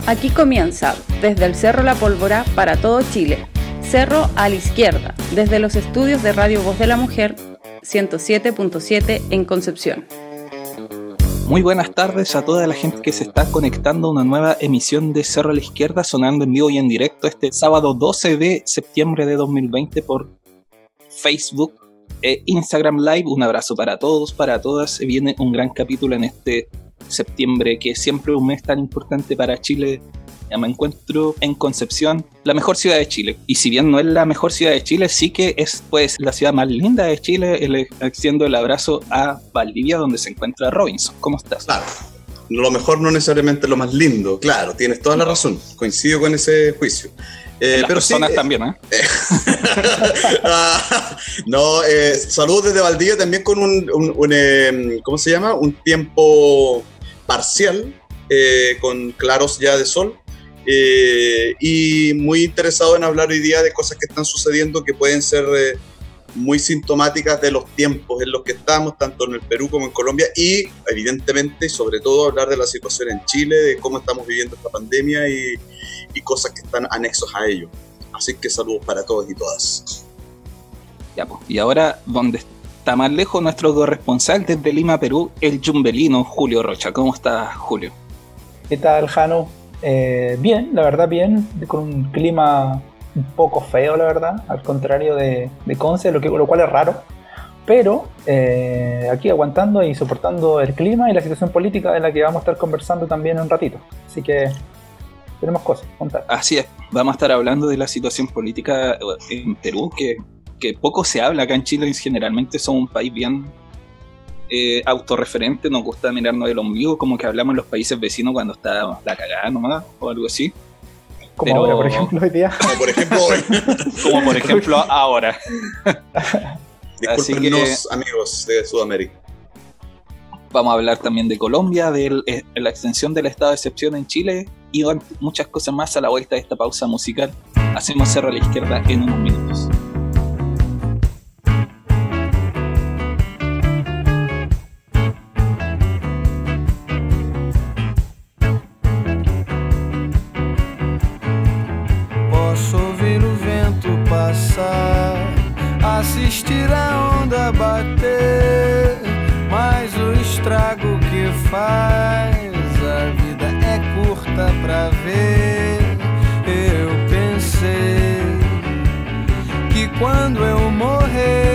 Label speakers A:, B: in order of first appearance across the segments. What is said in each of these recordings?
A: Aquí comienza, desde el Cerro La Pólvora para todo Chile, Cerro a la Izquierda, desde los estudios de Radio Voz de la Mujer, 107.7 en Concepción.
B: Muy buenas tardes a toda la gente que se está conectando a una nueva emisión de Cerro a la Izquierda, sonando en vivo y en directo este sábado 12 de septiembre de 2020 por Facebook e Instagram Live. Un abrazo para todos, para todas. Se viene un gran capítulo en este septiembre, que es siempre un mes tan importante para Chile. Ya me encuentro en Concepción, la mejor ciudad de Chile. Y si bien no es la mejor ciudad de Chile, sí que es pues la ciudad más linda de Chile. Extiendo el abrazo a Valdivia, donde se encuentra Robinson. ¿Cómo estás?
C: Claro, lo mejor no necesariamente lo más lindo. Claro, tienes toda la razón. Coincido con ese juicio.
B: Las pero personas sí, también, ¿eh?
C: Saludos desde Valdivia también con un ¿cómo se llama? Un tiempo parcial, con claros ya de sol. Y muy interesado en hablar hoy día de cosas que están sucediendo que pueden ser muy sintomáticas de los tiempos en los que estamos, tanto en el Perú como en Colombia, y evidentemente, sobre todo, hablar de la situación en Chile, de cómo estamos viviendo esta pandemia y cosas que están anexos a ello. Así que saludos para todos y todas.
B: Ya, pues. Y ahora, donde está más lejos, nuestro corresponsal desde Lima, Perú, el yumbelino Julio Rocha. ¿Cómo está, Julio?
D: ¿Qué tal, Jano? Bien, la verdad bien, con un clima un poco feo, la verdad, al contrario de Conce, lo cual es raro, pero aquí aguantando y soportando el clima y la situación política de la que vamos a estar conversando también en un ratito, así que tenemos cosas que contar.
B: Así es, vamos a estar hablando de la situación política en Perú, que poco se habla acá en Chile. Generalmente somos un país bien autorreferente, nos gusta mirarnos el ombligo, como que hablamos en los países vecinos cuando está la cagada nomás, o algo así.
D: Como ahora, por ejemplo, hoy día.
C: Como por ejemplo hoy.
B: Como por ejemplo ahora.
C: Discúlpenos, amigos de Sudamérica.
B: Vamos a hablar también de Colombia, de la extensión del estado de excepción en Chile y muchas cosas más a la vuelta de esta pausa musical. Hacemos Cerro a la Izquierda en unos minutos.
E: Assistir a onda bater, mas o estrago que faz, a vida é curta pra ver. Eu pensei que quando eu morrer,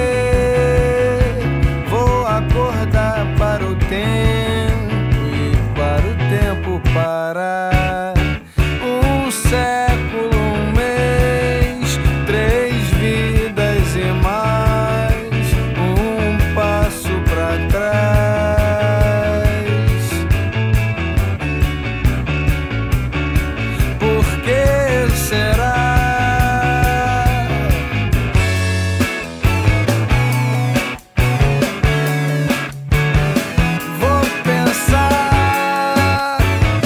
E: vou acordar para o tempo e para o tempo parar. Um século, um mês, 3 vidas e mais, um passo pra trás. Por que será? Vou pensar.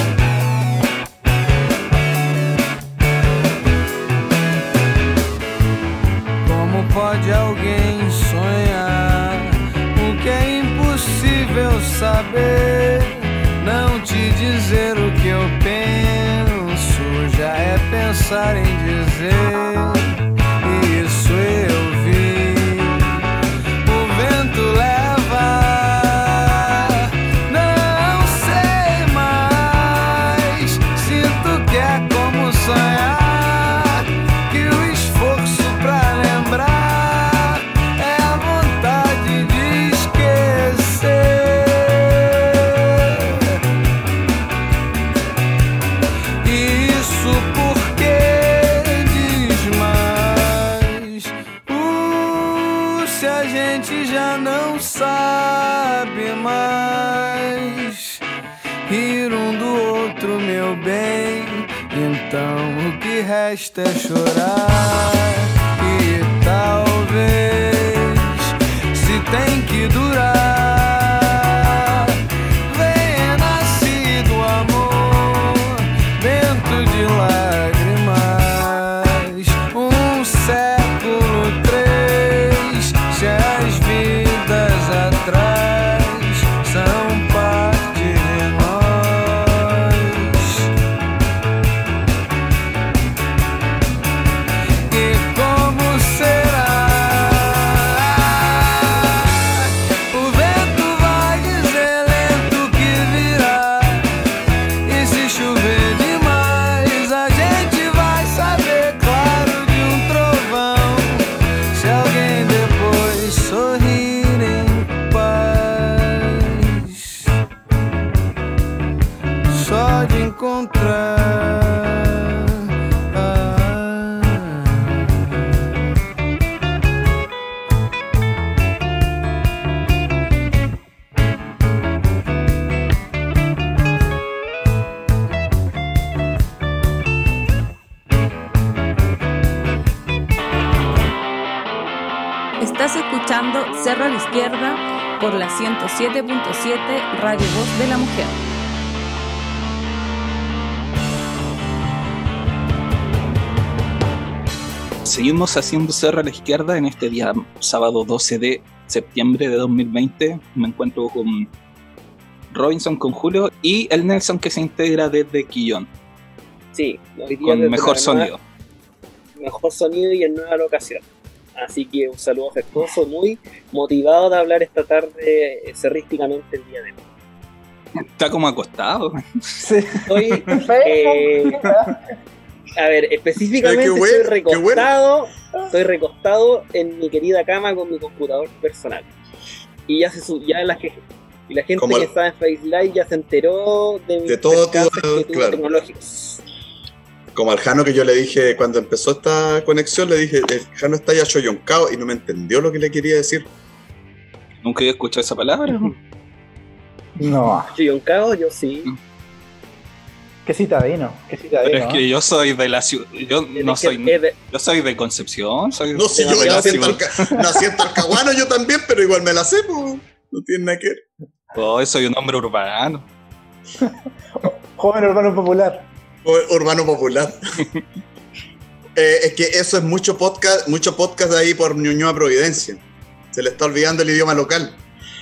E: Como pode alguém sonhar o que é impossível saber? Não te dizer o que eu penso já é pensar em dizer. Isso eu vi. O vento leva, não sei mais. Sinto que é como sonhar, que o esforço pra lembrar é a vontade de esquecer. Isso porque diz mais. Se a gente já não sabe mais rir um do outro, meu bem, então o que resta é chorar. E talvez, se tem que durar, venha nascido amor dentro de lágrimas. Um século, 3, se as vidas atrás são parte de nós. deve encontrar.
A: Estás escuchando Cerro a la Izquierda por la 107.7 Radio Voz de la Mujer.
B: Seguimos haciendo Cerro a la Izquierda en este día sábado 12 de septiembre de 2020. Me encuentro con Robinson, con Julio y el Nelson, que se integra desde Quillón.
F: Sí, hoy día
B: Con
F: desde
B: mejor
F: la
B: sonido.
F: mejor sonido y en nueva locación. Así que un saludo afectuoso, muy motivado de hablar esta tarde cerrísticamente el día de hoy.
B: Está como acostado.
D: Sí.
F: Estoy, a ver, específicamente
C: Qué bueno,
F: estoy estoy recostado en mi querida cama con mi computador personal. Y ya la gente
C: Como
F: que estaba en Face Live ya se enteró de mis percances que tuve
C: claro.
F: tecnológicos.
C: Como al Jano, que yo le dije cuando empezó esta conexión, le dije, el Jano está ya choyoncao, y no me entendió lo que le quería decir.
B: Nunca había escuchado esa palabra.
D: No,
F: Chilloncao, yo sí.
D: qué citadino,
B: Pero es que yo soy de la ciudad. Yo no
F: Es que
B: soy.
F: es de-
B: Yo soy de Concepción.
C: No, si yo nací en Talcahuano, yo también, pero igual me la sé, pues. No tiene nada que ver.
B: Oh, soy un hombre urbano.
D: Joven urbano popular.
C: Urbano popular. Es que eso es mucho podcast ahí por Ñuñoa Providencia. Se le está olvidando el idioma local.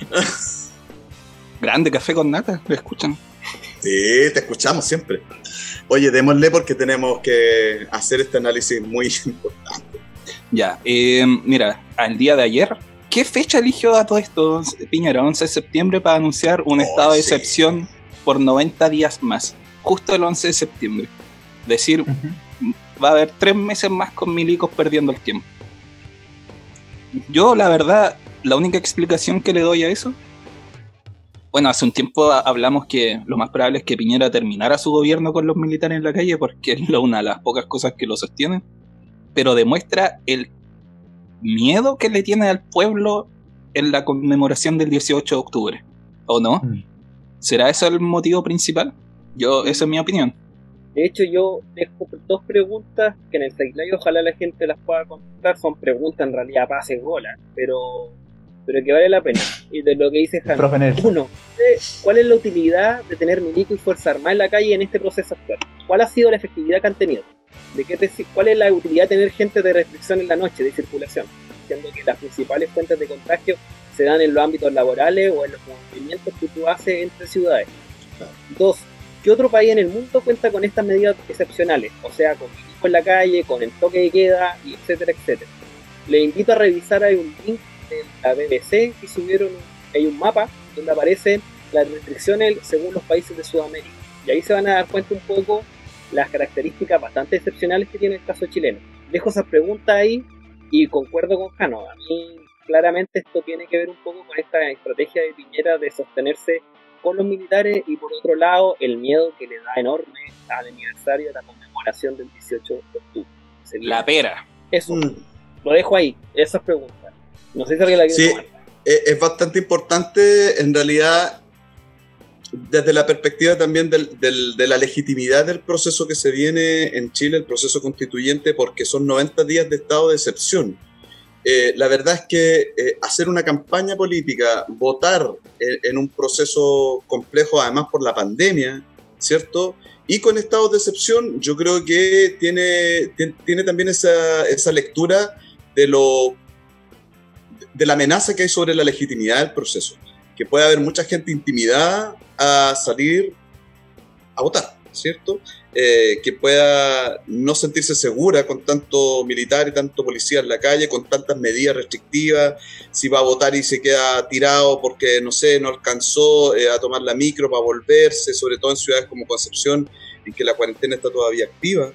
B: Grande café con nata. ¿Lo escuchan?
C: Sí, te escuchamos siempre. Oye, démosle porque tenemos que hacer este análisis muy importante.
B: Ya. Mira, al día de ayer, ¿qué fecha eligió a todo esto Piñera? 11 de septiembre para anunciar un estado de
C: sí.
B: excepción por 90 días más. Justo el 11 de septiembre. Decir, va a haber 3 meses más con milicos perdiendo el tiempo. Yo, la verdad, la única explicación que le doy a eso, bueno, hace un tiempo hablamos que lo más probable es que Piñera terminara su gobierno con los militares en la calle, porque es una de las pocas cosas que lo sostienen, pero demuestra el miedo que le tiene al pueblo en la conmemoración del 18 de octubre, ¿o no? ¿Será eso el motivo principal? Esa es mi opinión.
F: De hecho, yo dejo 2 preguntas que en el Face Live ojalá la gente las pueda contestar. Son preguntas en realidad pases bola, pero que vale la pena. Y de lo que dice Jano.
D: Profe Nelson.
F: 1. ¿Cuál es la utilidad de tener milico y fuerza armada en la calle en este proceso actual? ¿Cuál ha sido la efectividad que han tenido? ¿Cuál es la utilidad de tener gente de restricción en la noche, de circulación? Siendo que las principales fuentes de contagio se dan en los ámbitos laborales o en los movimientos que tú haces entre ciudades. 2. ¿Qué otro país en el mundo cuenta con estas medidas excepcionales? O sea, con milico en la calle, con el toque de queda, y etcétera, etcétera. Les invito a revisar, hay un link de la BBC que subieron, hay un mapa donde aparecen las restricciones según los países de Sudamérica. Y ahí se van a dar cuenta un poco las características bastante excepcionales que tiene el caso chileno. Dejo esas preguntas ahí y concuerdo con Jano. A mí claramente esto tiene que ver un poco con esta estrategia de Piñera de sostenerse con los militares y por otro lado el miedo que le da enorme al aniversario de la conmemoración del 18 de octubre.
B: La pera.
F: Eso, lo dejo ahí, esas preguntas. No sé si alguien la quiere
C: Sí,
F: tomar.
C: es bastante importante en realidad desde la perspectiva también de la legitimidad del proceso que se viene en Chile, el proceso constituyente, porque son 90 días de estado de excepción. La verdad es que hacer una campaña política, votar en un proceso complejo, además por la pandemia, ¿cierto? Y con estados de excepción, yo creo que tiene también esa lectura de la amenaza que hay sobre la legitimidad del proceso. Que puede haber mucha gente intimidada a salir a votar, ¿cierto? Que pueda no sentirse segura con tanto militar y tanto policía en la calle, con tantas medidas restrictivas, si va a votar y se queda tirado porque, no sé, no alcanzó a tomar la micro para volverse, sobre todo en ciudades como Concepción, en que la cuarentena está todavía activa.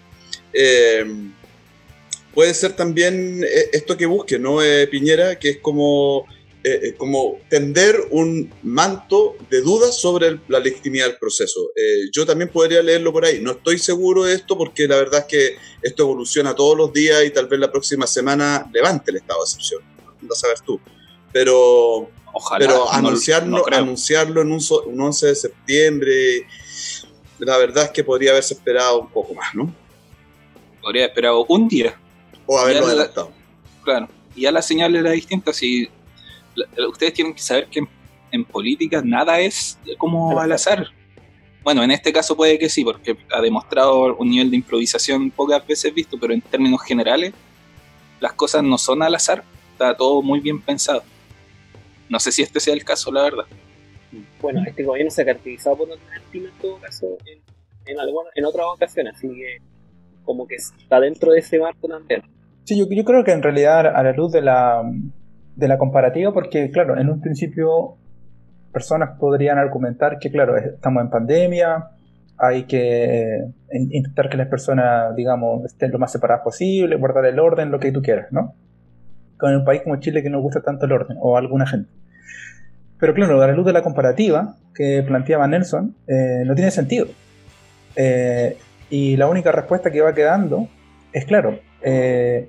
C: Puede ser también esto que busque, ¿no? Piñera, que es como como tender un manto de dudas sobre la legitimidad del proceso. Yo también podría leerlo por ahí. No estoy seguro de esto porque la verdad es que esto evoluciona todos los días y tal vez la próxima semana levante el estado de excepción. No sabes tú. Pero,
B: Ojalá,
C: pero
B: no
C: anunciarlo en un 11 de septiembre, la verdad es que podría haberse esperado un poco más, ¿no?
B: Podría haber esperado un día.
C: O haberlo adelantado.
B: Claro. Y ya la señal era distinta. Si ustedes tienen que saber que en política nada es como al azar. Bueno, en este caso puede que sí, porque ha demostrado un nivel de improvisación pocas veces visto, pero en términos generales las cosas no son al azar, está todo muy bien pensado. No sé si este sea el caso, la verdad.
F: Bueno, este gobierno se ha caracterizado por no tener tino en todo caso en otras ocasiones, así que como que está dentro de ese marco también.
D: Sí, yo creo que en realidad a la luz de la comparativa, porque claro, en un principio personas podrían argumentar que claro, estamos en pandemia, hay que intentar que las personas, digamos, estén lo más separadas posible, guardar el orden, lo que tú quieras, ¿no? Con un país como Chile que no gusta tanto el orden, o alguna gente. Pero claro, a la luz de la comparativa que planteaba Nelson, no tiene sentido. Y la única respuesta que va quedando es claro, es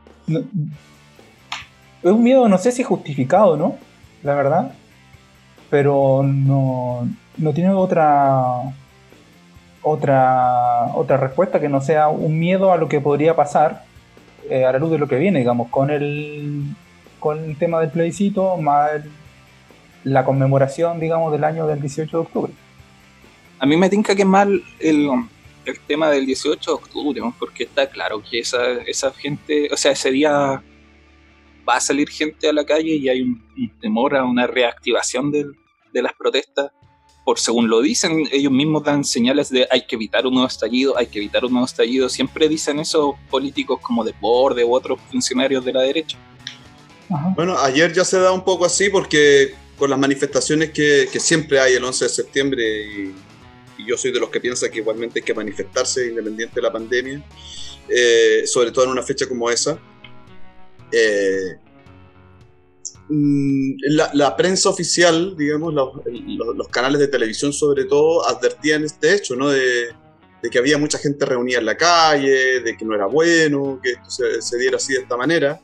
D: un miedo, no sé si justificado o no, la verdad, pero no tiene otra respuesta que no sea un miedo a lo que podría pasar a la luz de lo que viene, digamos, con el tema del plebiscito, más la conmemoración, digamos, del año del 18 de octubre.
B: A mí me tinca que es mal el tema del 18 de octubre, ¿no? Porque está claro que esa gente, o sea, ese día va a salir gente a la calle y hay un temor a una reactivación de las protestas. Por según lo dicen, ellos mismos dan señales de hay que evitar un nuevo estallido, siempre dicen eso políticos como de Borde u otros funcionarios de la derecha.
D: Ajá.
C: Bueno, ayer ya se da un poco así porque con las manifestaciones que siempre hay el 11 de septiembre y yo soy de los que piensa que igualmente hay que manifestarse independiente de la pandemia, sobre todo en una fecha como esa. La prensa oficial, digamos, los canales de televisión sobre todo, advertían este hecho, ¿no? De que había mucha gente reunida en la calle, de que no era bueno que esto se diera así de esta manera,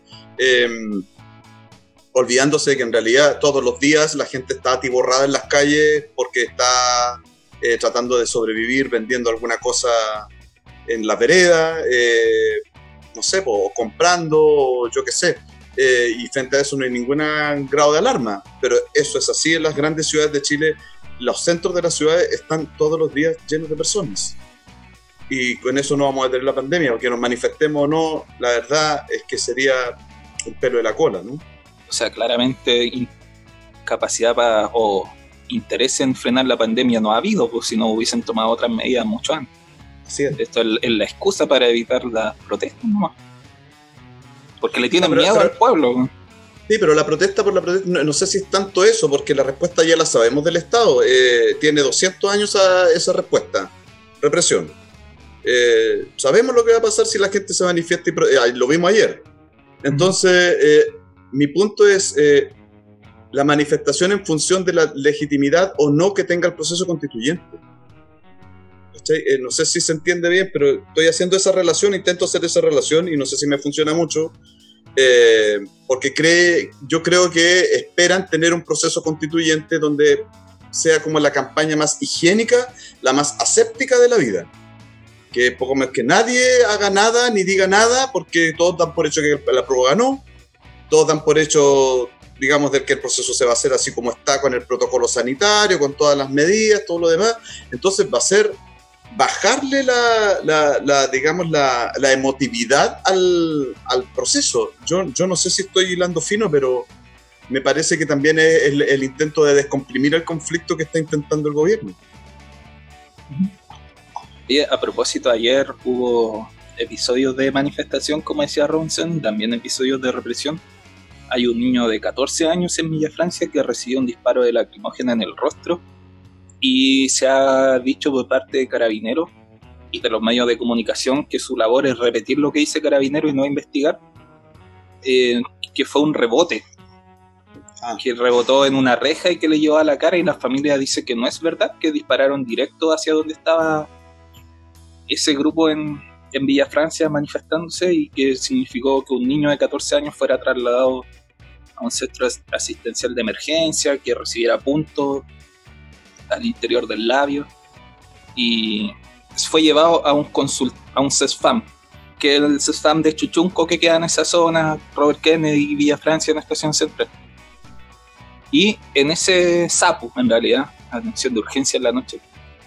C: olvidándose de que en realidad todos los días la gente está atiborrada en las calles porque está tratando de sobrevivir vendiendo alguna cosa en la vereda, no sé, o comprando, o yo qué sé. Y frente a eso no hay ningún grado de alarma, pero eso es así en las grandes ciudades de Chile. Los centros de las ciudades están todos los días llenos de personas y con eso no vamos a detener la pandemia, porque nos manifestemos o no, la verdad es que sería un pelo de la cola, ¿no?
B: O sea, claramente incapacidad o interés en frenar la pandemia no ha habido, pues si no hubiesen tomado otras medidas mucho antes.
C: Así es.
B: Esto es la excusa para evitar las protestas nomás. Porque le tienen
C: No, pero-
B: miedo
C: pero-
B: al pueblo.
C: Sí, pero la protesta por la protesta, no sé si es tanto eso, porque la respuesta ya la sabemos del Estado. Tiene 200 años esa respuesta. Represión. Sabemos lo que va a pasar si la gente se manifiesta y lo vimos ayer. Entonces, mi punto es la manifestación en función de la legitimidad o no que tenga el proceso constituyente. ¿Cachai? No sé si se entiende bien, pero estoy haciendo esa relación, intento hacer esa relación y no sé si me funciona mucho. Porque yo creo que esperan tener un proceso constituyente donde sea como la campaña más higiénica, la más aséptica de la vida. Que poco más que nadie haga nada ni diga nada, porque todos dan por hecho que la prueba ganó, todos dan por hecho, digamos, de que el proceso se va a hacer así como está, con el protocolo sanitario, con todas las medidas, todo lo demás. Entonces va a ser bajarle digamos, la emotividad al proceso. Yo no sé si estoy hilando fino, pero me parece que también es el intento de descomprimir el conflicto que está intentando el gobierno.
B: Y a propósito, ayer hubo episodios de manifestación, como decía Robinson, también episodios de represión. Hay un niño de 14 años en Villa Francia que recibió un disparo de lacrimógena en el rostro. Y se ha dicho por parte de Carabineros y de los medios de comunicación que su labor es repetir lo que dice Carabineros y no investigar, que fue un rebote. que rebotó en una reja y que le llevó a la cara, y la familia dice que no es verdad, que dispararon directo hacia donde estaba ese grupo en Villa Francia manifestándose, y que significó que un niño de 14 años fuera trasladado a un centro asistencial de emergencia, que recibiera puntos al interior del labio, y fue llevado a un CESFAM, que es el CESFAM de Chuchunco, que queda en esa zona, Robert Kennedy y Villa Francia, en la estación central. Y en ese SAPU, en realidad, atención de urgencia en la noche,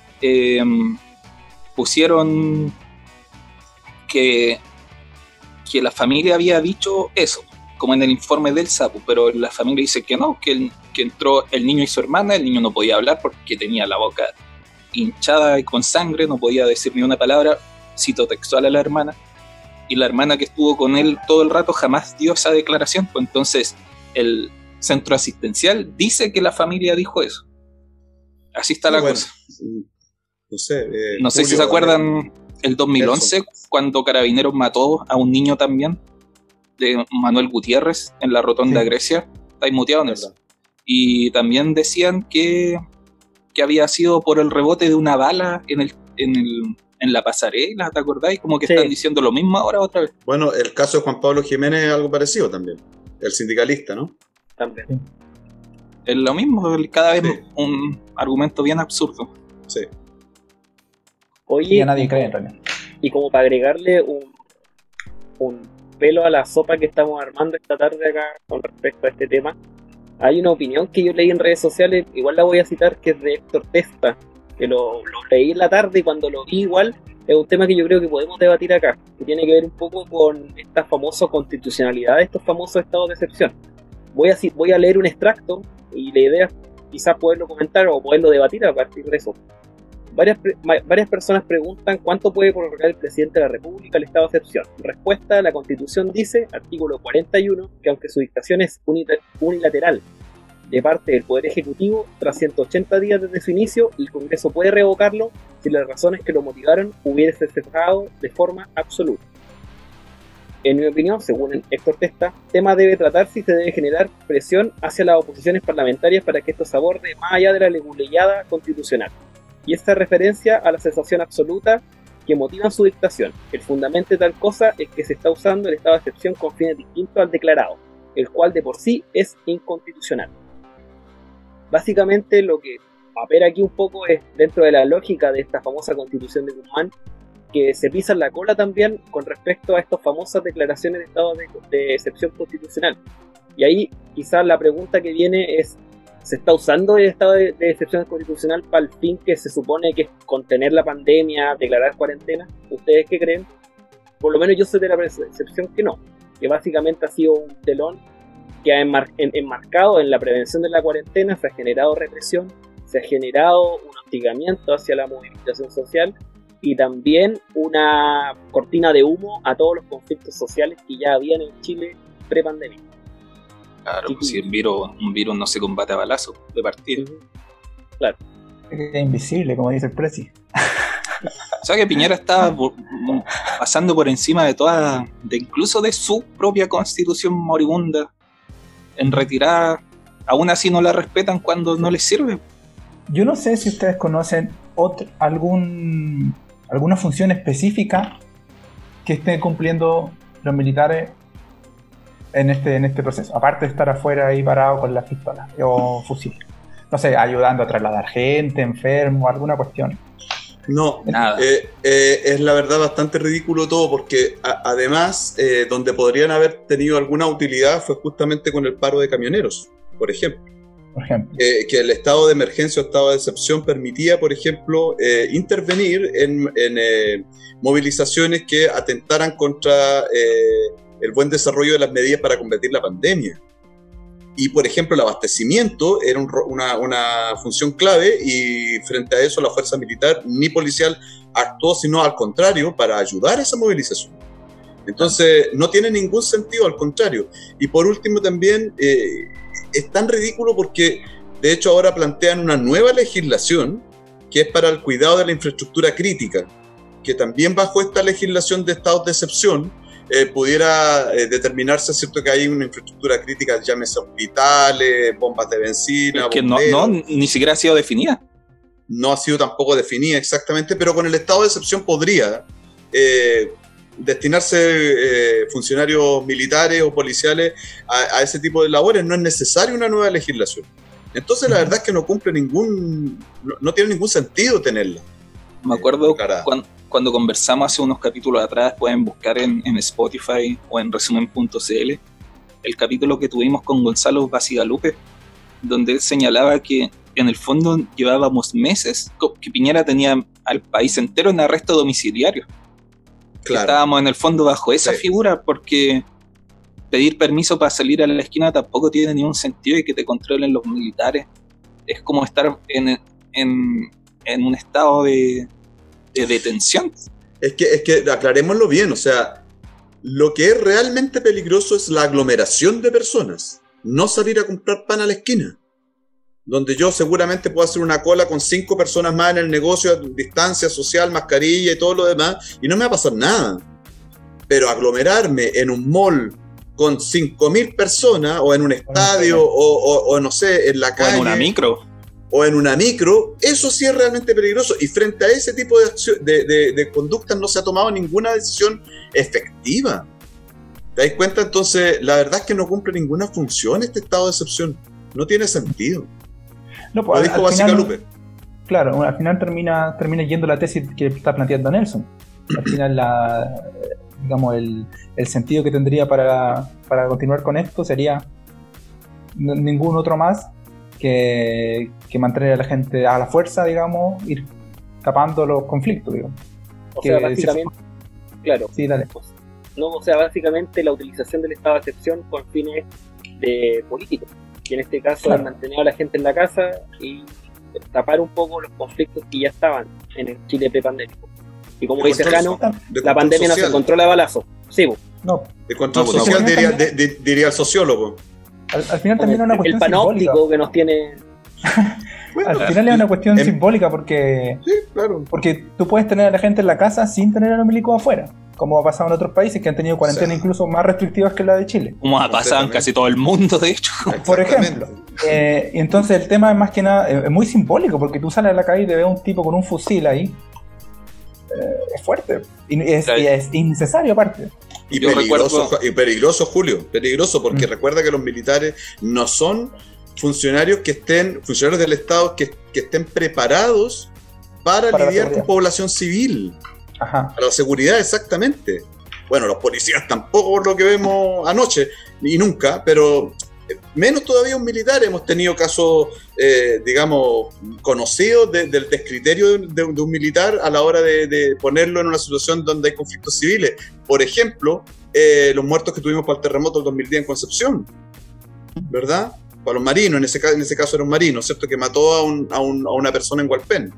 B: pusieron que la familia había dicho eso, como en el informe del SAPU, pero la familia dice que no, que entró el niño y su hermana. El niño no podía hablar porque tenía la boca hinchada y con sangre, no podía decir ni una palabra, cito textual a la hermana, y la hermana que estuvo con él todo el rato jamás dio esa declaración. Pues entonces el centro asistencial dice que la familia dijo eso. Así está la cosa.
C: No sé
B: si se acuerdan el 2011, cuando Carabineros mató a un niño también, de Manuel Gutiérrez, en la rotonda Grecia. Estáis muteados en eso. Y también decían que había sido por el rebote de una bala en la pasarela, ¿te acordáis? Como que están diciendo lo mismo ahora otra vez.
C: Bueno, el caso de Juan Pablo Jiménez es algo parecido también. El sindicalista, ¿no?
F: También.
B: Es lo mismo, cada vez un argumento bien absurdo.
C: Sí.
F: Oye,
D: ya nadie cree en realidad.
F: Y como para agregarle un pelo a la sopa que estamos armando esta tarde acá con respecto a este tema, hay una opinión que yo leí en redes sociales, igual la voy a citar, que es de Héctor Testa, que lo leí en la tarde, y cuando lo vi igual es un tema que yo creo que podemos debatir acá, que tiene que ver un poco con esta famosa constitucionalidad de estos famosos estados de excepción. Voy a leer un extracto, y la idea es quizás poderlo comentar o poderlo debatir a partir de eso. Varias personas preguntan cuánto puede prorrogar el presidente de la República el estado de excepción. Respuesta: la Constitución dice, artículo 41, que aunque su dictación es unilateral de parte del Poder Ejecutivo, tras 180 días desde su inicio, el Congreso puede revocarlo si las razones que lo motivaron hubiese cesado de forma absoluta. En mi opinión, según Héctor Testa, el tema debe tratarse y se debe generar presión hacia las oposiciones parlamentarias para que esto se aborde más allá de la leguleyada constitucional. Y esta referencia a la cesación absoluta que motiva su dictación. El fundamento de tal cosa es que se está usando el estado de excepción con fines distintos al declarado, el cual de por sí es inconstitucional. Básicamente lo que apela aquí un poco es, dentro de la lógica de esta famosa Constitución de Guzmán, que se pisa la cola también con respecto a estas famosas declaraciones de estado de excepción constitucional. Y ahí quizás la pregunta que viene es, ¿se está usando el estado de excepción constitucional para el fin que se supone que es contener la pandemia, declarar cuarentena? ¿Ustedes qué creen? Por lo menos yo soy de la percepción que no, que básicamente ha sido un telón que ha enmarcado en la prevención de la cuarentena, se ha generado represión, se ha generado un hostigamiento hacia la movilización social y también una cortina de humo a todos los conflictos sociales que ya habían en Chile pre-pandemia.
B: Claro, pues si un virus no se combate a balazo de partida.
F: Claro.
D: Es invisible, como dice el Prezi.
B: O sea que Piñera está pasando por encima de incluso de su propia constitución moribunda, en retirada. Aún así no la respetan cuando no les sirve.
D: Yo no sé si ustedes conocen alguna función específica que estén cumpliendo los militares en este proceso, aparte de estar afuera ahí parado con las pistolas o fusiles. No sé, ayudando a trasladar gente, enfermo, alguna cuestión.
C: No,
B: nada.
C: Es la verdad bastante ridículo todo, porque además donde podrían haber tenido alguna utilidad fue justamente con el paro de camioneros, por ejemplo. Que el estado de emergencia o estado de excepción permitía, por ejemplo, intervenir en movilizaciones que atentaran contra el buen desarrollo de las medidas para combatir la pandemia. Y, por ejemplo, el abastecimiento era una función clave, y frente a eso la fuerza militar ni policial actuó, sino al contrario, para ayudar a esa movilización. Entonces, no tiene ningún sentido, al contrario. Y por último también, es tan ridículo porque, de hecho, ahora plantean una nueva legislación que es para el cuidado de la infraestructura crítica, que también bajo esta legislación de estados de excepción pudiera determinarse, ¿cierto?, que hay una infraestructura crítica, llámese hospitales, bombas de benzina,
B: Es que
C: bomberos.
B: ni siquiera ha sido definida.
C: No ha sido tampoco definida exactamente, pero con el estado de excepción podría destinarse funcionarios militares o policiales a ese tipo de labores. No es necesaria una nueva legislación. Entonces la verdad es que no tiene ningún sentido tenerla.
B: Me acuerdo
C: declarada.
B: cuando conversamos hace unos capítulos atrás, pueden buscar en Spotify o en resumen.cl, el capítulo que tuvimos con Gonzalo Bacigalupe, donde él señalaba que en el fondo llevábamos meses que Piñera tenía al país entero en arresto domiciliario. Que
C: Claro.
B: estábamos en el fondo bajo esa
C: Sí.
B: figura, porque pedir permiso para salir a la esquina tampoco tiene ningún sentido, y que te controlen los militares es como estar en un estado de detención.
C: Es que aclarémoslo bien, o sea, lo que es realmente peligroso es la aglomeración de personas, no salir a comprar pan a la esquina, donde yo seguramente puedo hacer una cola con 5 personas más en el negocio, a distancia social, mascarilla y todo lo demás, y no me va a pasar nada. Pero aglomerarme en un mall con 5.000 personas, o en un estadio, o no sé, en la
B: O
C: calle,
B: en una micro.
C: o en una micro, eso sí es realmente peligroso. Y frente a ese tipo de conductas no se ha tomado ninguna decisión efectiva. ¿Te das cuenta? Entonces, la verdad es que no cumple ninguna función este estado de excepción. No tiene sentido.
D: No,
C: Lo
D: pues,
C: dijo
D: al
C: Bacigalupe.
D: final, claro, al final termina yendo la tesis que está planteando Nelson. Al final, digamos, el sentido que tendría para continuar con esto sería ningún otro más que mantener a la gente a la fuerza, digamos, ir tapando los conflictos, digamos.
F: O sea,
D: Que-
F: básicamente, claro.
D: Sí, dale.
F: No, o sea, básicamente la utilización del estado de excepción con fines de políticos. Y en este caso,
D: Claro.
F: mantener a la gente en la casa y tapar un poco los conflictos que ya estaban en el Chile prepandémico. Y como
C: De
F: dice
C: control
F: Jano,
C: de
F: la
C: control
F: pandemia no se
C: social.
F: controla a balazo. Sí, po.
D: No,
C: De control
B: No, pues,
C: social,
D: no.
C: diría el sociólogo.
D: al final también es una
F: el
D: cuestión simbólica.
F: panóptico que nos tiene.
C: Bueno,
D: Al final es una cuestión
C: em-
D: simbólica porque
C: sí, claro.
D: tú puedes tener a la gente en la casa sin tener a los milicos afuera, como ha pasado en otros países que han tenido cuarentenas
C: Sí.
D: incluso más restrictivas que la de Chile.
B: Como ha pasado en casi todo el mundo, de hecho.
D: Por
C: Exactamente.
D: ejemplo. Y entonces el tema es más que nada, es muy simbólico, porque tú sales a la calle y te ves a un tipo con un fusil ahí. Es fuerte. Y es innecesario aparte.
C: Y
B: Yo
C: peligroso, Julio. Peligroso, porque
D: Mm.
C: recuerda que los militares no son funcionarios del Estado que estén preparados para
D: Para la
C: lidiar
D: seguridad.
C: con población civil.
D: Ajá.
C: Para la seguridad, exactamente. Bueno, los policías tampoco, por lo que vemos anoche, y nunca, pero menos todavía un militar. Hemos tenido casos, digamos, conocidos del descriterio de un militar a la hora de ponerlo en una situación donde hay conflictos civiles. Por ejemplo, los muertos que tuvimos para el terremoto del 2010 en Concepción, ¿verdad? Para los marinos, en ese caso era un marino, ¿cierto? Que mató a una persona en Hualpén.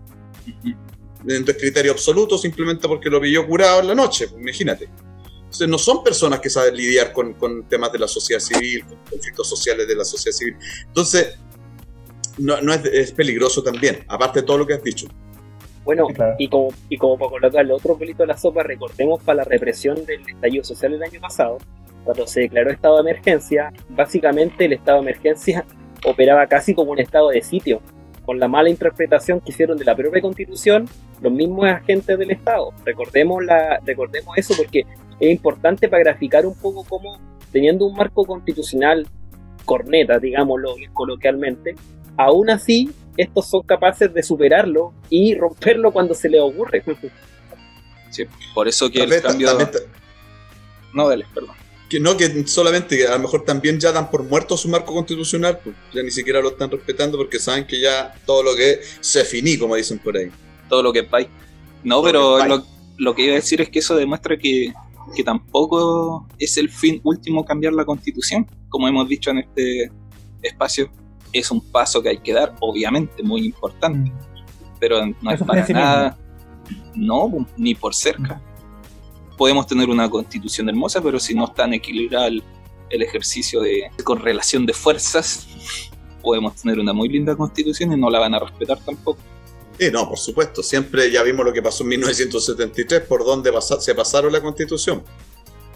C: En descriterio absoluto, simplemente porque lo pilló curado en la noche, pues, imagínate. Entonces, no son personas que saben lidiar con temas de la sociedad civil, con conflictos sociales de la sociedad civil. Entonces, no es peligroso también, aparte de todo lo que has dicho.
F: Bueno,
D: Sí, claro.
F: y como para colocarle otro pelito a la sopa, recordemos para la represión del estallido social el año pasado, cuando se declaró estado de emergencia, básicamente el estado de emergencia operaba casi como un estado de sitio, con la mala interpretación que hicieron de la propia Constitución los mismos agentes del Estado. Recordemos eso porque es importante para graficar un poco cómo, teniendo un marco constitucional corneta, digámoslo coloquialmente, aún así estos son capaces de superarlo y romperlo cuando se les ocurre.
B: Sí, por eso que
C: También-
B: el cambio...
C: también-
B: No, dale, perdón.
C: que solamente que a lo mejor también ya dan por muerto su marco constitucional, pues ya ni siquiera lo están respetando porque saben que ya todo lo que es se finí, como dicen por ahí.
B: Todo lo que es país. No,
C: Todo
B: pero
C: lo que es
B: lo que iba a decir es que eso demuestra que tampoco es el fin último cambiar la Constitución, como hemos dicho en este espacio. Es un paso que hay que dar, obviamente, muy importante, pero no es
D: Eso
B: para
D: fue en sí
B: nada, no, ni por cerca. Podemos tener una Constitución hermosa, pero si no está en equilibrado el ejercicio de correlación de fuerzas, podemos tener una muy linda Constitución y no la van a respetar tampoco.
C: No, por supuesto, siempre ya vimos lo que pasó en 1973, por donde se pasaron la Constitución.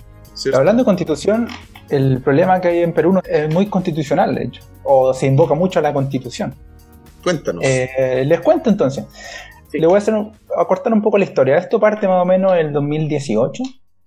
C: ¿cierto?
D: Hablando de constitución, el problema que hay en Perú es muy constitucional, de hecho, o se invoca mucho a la constitución.
C: Cuéntanos.
D: Les cuento entonces.
F: Sí.
D: Le voy a cortar un poco la historia. Esto parte más o menos en el 2018,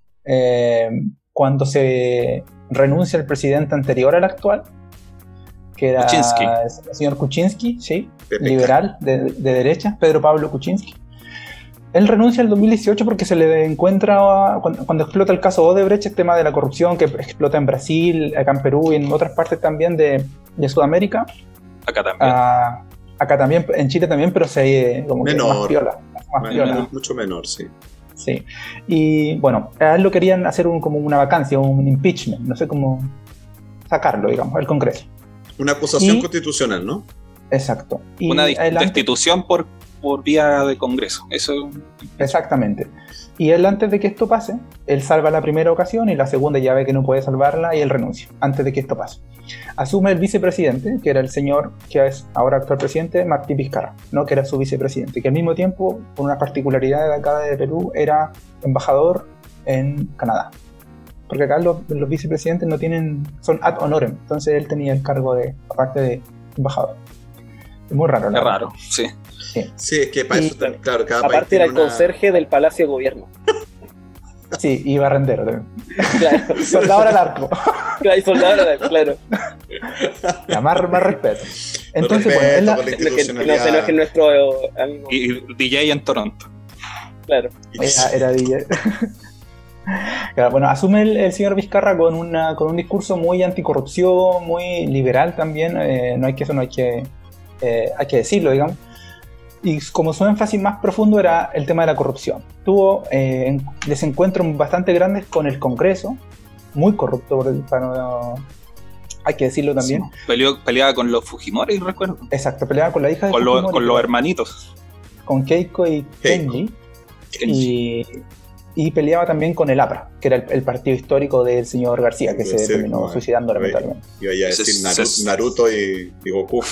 D: cuando se renuncia el presidente anterior al actual, que era
B: Kuczynski.
D: el señor Kuczynski, sí,
C: PPK.
D: liberal de derecha, Pedro Pablo Kuczynski. Él renuncia en el 2018 porque se le encuentra, cuando explota el caso Odebrecht, el tema de la corrupción que explota en Brasil, acá en Perú y en otras partes también de Sudamérica.
B: Acá también.
D: Acá también, en Chile también, pero se como que
C: Menor.
D: más piola. Más piola.
C: Mucho menor, sí.
D: Sí. Y bueno, a él lo querían hacer como una vacancia, un impeachment, no sé cómo sacarlo, digamos, al Congreso.
C: Una acusación
D: Y-
C: constitucional, ¿no?
D: Exacto. Y
B: Una
D: adelante-
B: destitución por vía de Congreso. Eso
D: Exactamente. Y él, antes de que esto pase, él salva la primera ocasión y la segunda ya ve que no puede salvarla y él renuncia, antes de que esto pase. Asume el vicepresidente, que era el señor que es ahora actual presidente, Martí Vizcarra, ¿no? Que era su vicepresidente, que al mismo tiempo, por una particularidad de acá de Perú, era embajador en Canadá. Porque acá los vicepresidentes no tienen, son ad honorem, entonces él tenía el cargo de, aparte de embajador. Es muy raro,
B: es
D: ¿no?
B: raro, sí.
C: Sí, es que para
D: Y-
C: eso, claro, cada país
F: Aparte era el
C: tiene una-
F: conserje del Palacio de Gobierno.
D: Sí, y barrendero también.
F: Claro,
D: Soldado al arco.
F: claro, y soldado, claro.
D: Ya, más respeto. Entonces,
C: Respeto
D: bueno, él
C: por la
F: Que no se
C: institucionalidad.
F: enoje nuestro amigo.
B: Y DJ en Toronto.
F: Claro.
D: era DJ. Claro, bueno, asume el señor Vizcarra con un discurso muy anticorrupción, muy liberal también, hay que decirlo, digamos. Y como su énfasis más profundo era el tema de la corrupción. Tuvo desencuentros bastante grandes con el Congreso, muy corrupto, hay que decirlo también.
B: Sí, peleaba con los Fujimori, recuerdo.
D: Exacto, peleaba con la hija de
B: Con
D: Fujimori,
B: los hermanitos.
D: con Keiko y Kenji. Y peleaba también con el APRA, que era el partido histórico del señor García, que se
C: Sí,
D: terminó
C: no,
D: suicidando
C: güey.
D: lamentablemente.
C: Iba ya a
B: Ese
C: decir
B: es-
C: Naruto y Goku.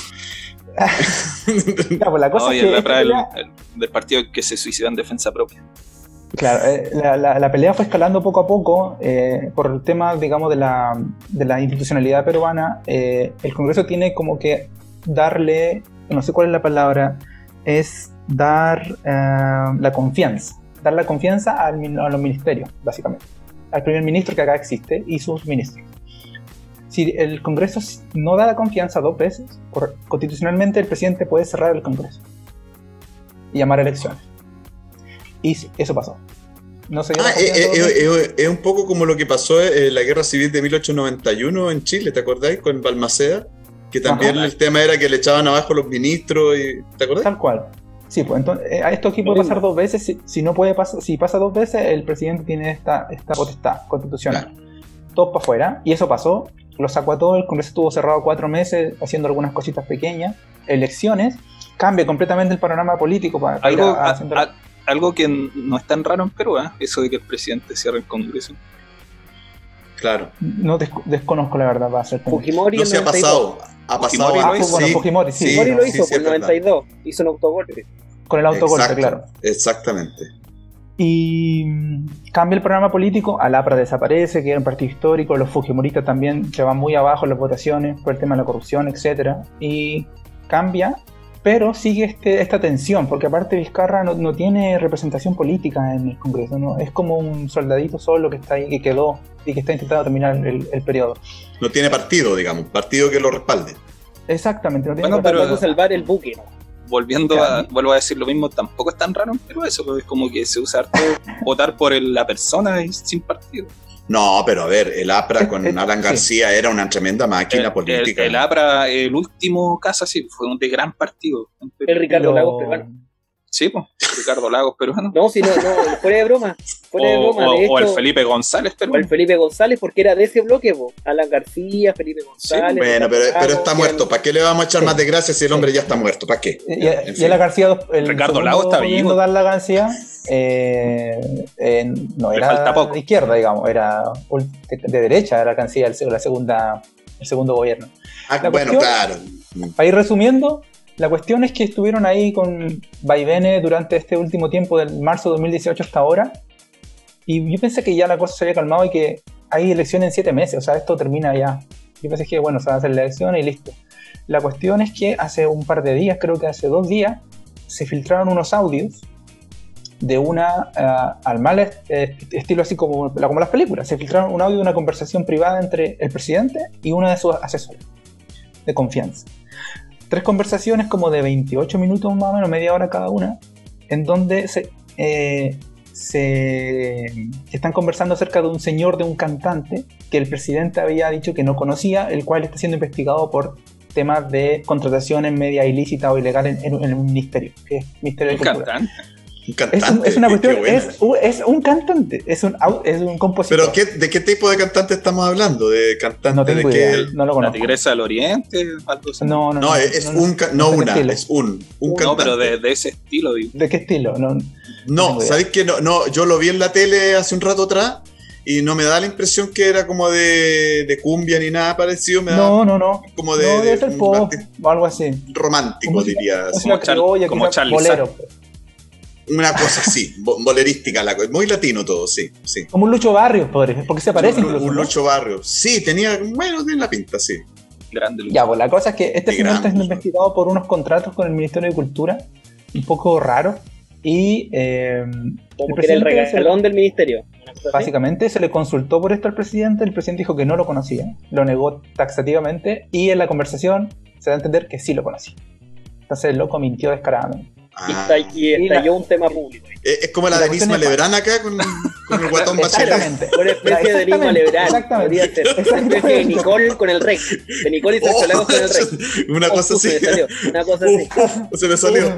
D: Ya, pues la cosa
B: No,
D: es
B: y
D: que
B: el
D: esta pelea,
B: del partido que se suicida en defensa propia.
D: claro, la pelea fue escalando poco a poco por el tema, digamos, de la institucionalidad peruana. El Congreso tiene como que darle, no sé cuál es la palabra, es dar la confianza. Dar la confianza a los ministerios, básicamente. Al primer ministro que acá existe y sus ministros. Si el Congreso no da la confianza 2 veces, constitucionalmente el presidente puede cerrar el Congreso y llamar a elecciones. Y eso pasó. No se dio la confianza 2 veces.
C: Es un poco como lo que pasó en la guerra civil de 1891 en Chile, ¿te acordáis? Con Balmaceda, que también
D: Ajá.
C: el tema era que le echaban abajo los ministros, ¿te acordás?
D: Tal cual. Sí, pues entonces a esto aquí puede pasar 2 veces. Si no puede pasar, si pasa 2 veces, el presidente tiene esta potestad constitucional. Todos para afuera. Y eso pasó. Lo sacó a todo. El Congreso estuvo cerrado 4 meses haciendo algunas cositas pequeñas. Elecciones. Cambia completamente el panorama político para ir haciendo...
B: Algo que no es tan raro en Perú, ¿eh? Eso de que el presidente cierre el Congreso.
C: Claro.
D: No desconozco la verdad, va a ser.
F: Fujimori
C: No
F: en
C: se ha
F: 92.
C: pasado. Ha pasado
B: Fujimori lo
C: antes,
B: hizo.
D: Bueno,
C: sí.
D: Fujimori, sí.
F: Fujimori lo
C: sí,
F: hizo
C: sí,
F: por
C: es
F: el
C: verdad.
F: 92. Hizo un autogolpe.
D: Con el autogolpe,
C: Exacto,
D: claro.
C: Exactamente.
D: Y cambia el programa político, al APRA desaparece, que era un partido histórico, los fujimoristas también se van muy abajo en las votaciones por el tema de la corrupción, etcétera, y cambia, pero sigue esta tensión, porque aparte Vizcarra no tiene representación política en el Congreso, ¿no? Es como un soldadito solo que está ahí, que quedó y que está intentando terminar el periodo.
C: No tiene partido, digamos, partido que lo respalde.
D: Exactamente, no tiene
B: Bueno,
F: Tratando
B: pero-
F: de salvar el buque.
B: Vuelvo a decir lo mismo, tampoco es tan raro en Perú eso, porque es como que se usa harto votar por la persona y sin partido.
C: No, pero a ver, el APRA con Alan
D: sí.
C: García era una tremenda máquina política.
B: El APRA, el último caso así, fue un de gran partido. en Perú.
F: El Ricardo Lagos peruano.
B: Sí, pues, Ricardo Lagos peruano.
F: No, si no, fuera de broma. Fuera de broma. De hecho,
B: o el Felipe González
F: o el
B: peruano.
F: Felipe González, porque era de ese bloque, po. Alan García, Felipe González.
C: Bueno, pero
F: Ricardo
C: está
F: Lagos,
C: muerto. ¿Para qué le vamos a echar más de gracia si el hombre ya está muerto? ¿Para qué? En
D: Y
C: fin.
D: a la García, el
B: Ricardo
D: segundo
B: Lagos está
D: gobierno
B: vivo.
D: de Alan García, no
B: Le
D: era
B: falta poco.
D: de izquierda, digamos, era de derecha, era García el segundo gobierno.
C: Ah,
D: la
C: bueno,
D: cuestión-
C: claro.
D: Para ir resumiendo, la cuestión es que estuvieron ahí con vaivenes durante este último tiempo, del marzo de 2018 hasta ahora, y yo pensé que ya la cosa se había calmado y que hay elecciones en 7 meses, o sea, esto termina ya. Yo pensé que, bueno, se van a hacer las elecciones y listo. La cuestión es que hace un par de días, creo que hace 2 días, se filtraron unos audios de una, al mal estilo así como las películas. Se filtraron un audio de una conversación privada entre el presidente y una de sus asesores de confianza. 3 conversaciones como de 28 minutos más o menos, media hora cada una, en donde se están conversando acerca de un señor, de un cantante que el presidente había dicho que no conocía, el cual está siendo investigado por temas de contrataciones media ilícita o ilegal en un ministerio, que es Ministerio de Cultura.
B: Cantante.
C: Un cantante.
D: Es una cuestión,
C: qué buena.
D: es un cantante, es un compositor.
C: Pero ¿de qué tipo de cantante estamos hablando? ¿De cantante
D: No tengo
C: de
D: idea,
C: qué?
D: no lo
B: La
D: conozco.
B: Tigresa del Oriente, algo así.
D: No,
C: Es un
B: No,
C: cantante.
B: pero de ese estilo, digo.
D: ¿De qué estilo? No
C: No, ¿sabéis que no? Yo lo vi en la tele hace un rato atrás y no me da la impresión que era como de cumbia ni nada parecido. Me da
D: no.
C: como
D: No, debe ser
C: un
D: pop
C: artista
D: o algo así.
C: romántico,
D: Música-
C: diría.
D: música
B: Como
D: criolla,
B: como
D: quizás
B: Charly
D: bolero.
C: Una cosa así, bolerística, muy latino todo, sí.
D: Como un Lucho Barrios, porque se parece incluso,
C: Un
D: ¿no?
C: Lucho Barrio. Sí, tiene la pinta, sí.
B: Grande Lucho.
D: Ya, pues la cosa es que este
C: Qué
D: señor está
C: grande.
D: siendo investigado por unos contratos con el Ministerio de Cultura, un poco raros, y
F: Como que era el regalón del ministerio. Una cosa así.
D: básicamente se le consultó por esto al presidente, el presidente dijo que no lo conocía, lo negó taxativamente, y en la conversación se da a entender que sí lo conocía. Entonces el loco mintió descaradamente.
F: Y estalló un tema público.
C: Es como la
D: la
C: Denise
D: cuestión es-
C: Malebrán acá con el guatón Bachelet.
D: Exactamente.
F: Una especie de Lima Lebrán.
D: Exactamente.
F: Podría ser. Una especie de Nicole con el rey. De Nicole y Sergio Lagos con el rey.
C: Una cosa así.
F: Se me salió. Una cosa así.
C: Se me salió.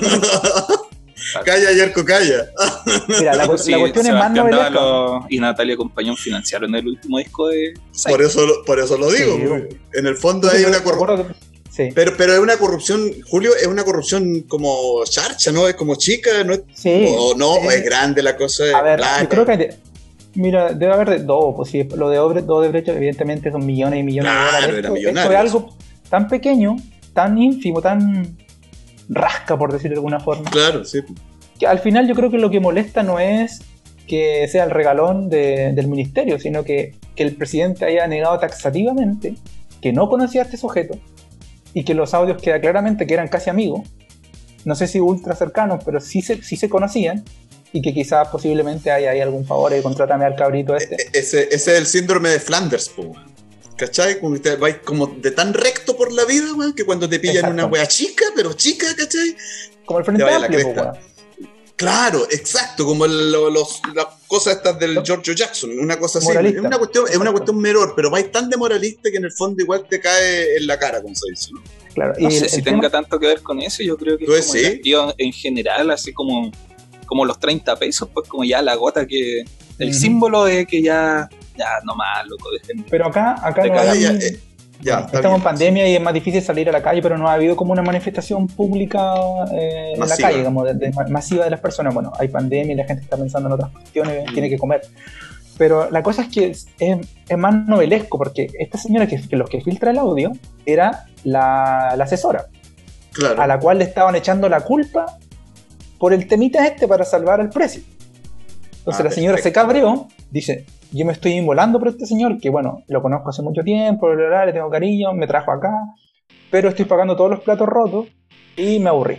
C: Calla, Yerko, calla.
D: Mira, la
B: Sí,
D: cuestión es más
B: Sebastián
D: novelesca.
B: Dávalo y Natalia Compañón financiaron el último disco de
C: Por eso lo digo.
D: Sí,
C: porque en el fondo hay una corrupción.
D: Sí.
C: Pero es una corrupción, Julio, es una corrupción como charcha, ¿no? Es como chica, ¿no?
D: Sí.
C: O no, o es grande la cosa.
D: A ver,
C: plata.
D: yo creo que mira, debe haber de todo, pues sí, lo de Odebrecht evidentemente son millones y millones
C: Claro,
D: de dólares.
C: era
D: Esto
C: millonario.
D: es algo tan pequeño, tan ínfimo, tan rasca, por decirlo de alguna forma,
C: Claro, sí.
D: que al final yo creo que lo que molesta no es que sea el regalón del ministerio, sino que el presidente haya negado taxativamente que no conocía a este sujeto y que los audios queda claramente que eran casi amigos, no sé si ultra cercanos, pero sí se conocían, y que quizás posiblemente haya ahí algún favor y contrátame al cabrito este.
C: Ese es el síndrome de Flanders, po. ¿Cachai? Como que te vais como de tan recto por la vida, weón, que cuando te pillan
D: Exacto.
C: una wea chica, ¿cachai?
D: Como el Frente
C: Te vaya a la
D: Amplio,
C: cresta.
D: pues,
C: Claro, exacto, como las cosas estas del George Jackson, una cosa así.
D: Moralista.
C: Es una cuestión menor, pero vais tan de moralista que en el fondo igual te cae en la cara, como se dice, ¿no?
D: claro.
B: No
D: Y
B: sé
D: el
B: si
D: tema-
B: tenga tanto que ver con eso, yo creo que
C: ¿Tú
B: es como
C: sí?
B: el hastío en general, así como los 30 pesos, pues como ya la gota que... El
D: Ujú.
B: símbolo de que ya nomás, loco, dejen...
D: Pero acá
B: De
D: no
B: cada
D: hay...
C: Ya, está
D: Estamos
C: bien.
D: en pandemia y es más difícil salir a la calle, pero no ha habido como una manifestación pública en la
C: Masiva.
D: calle, digamos, masiva de las personas. Bueno, hay pandemia y la gente está pensando en otras cuestiones, tiene que comer. Pero la cosa es que es más novelesco, porque esta señora que los que filtra el audio era la asesora,
C: Claro.
D: a la cual le estaban echando la culpa por el temita este para salvar al precio. Entonces la señora se
C: perfecto.
D: cabreó, dice, yo me estoy inmolando por este señor, que bueno, lo conozco hace mucho tiempo, bla, bla, bla, le tengo cariño, me trajo acá, pero estoy pagando todos los platos rotos y me aburrí.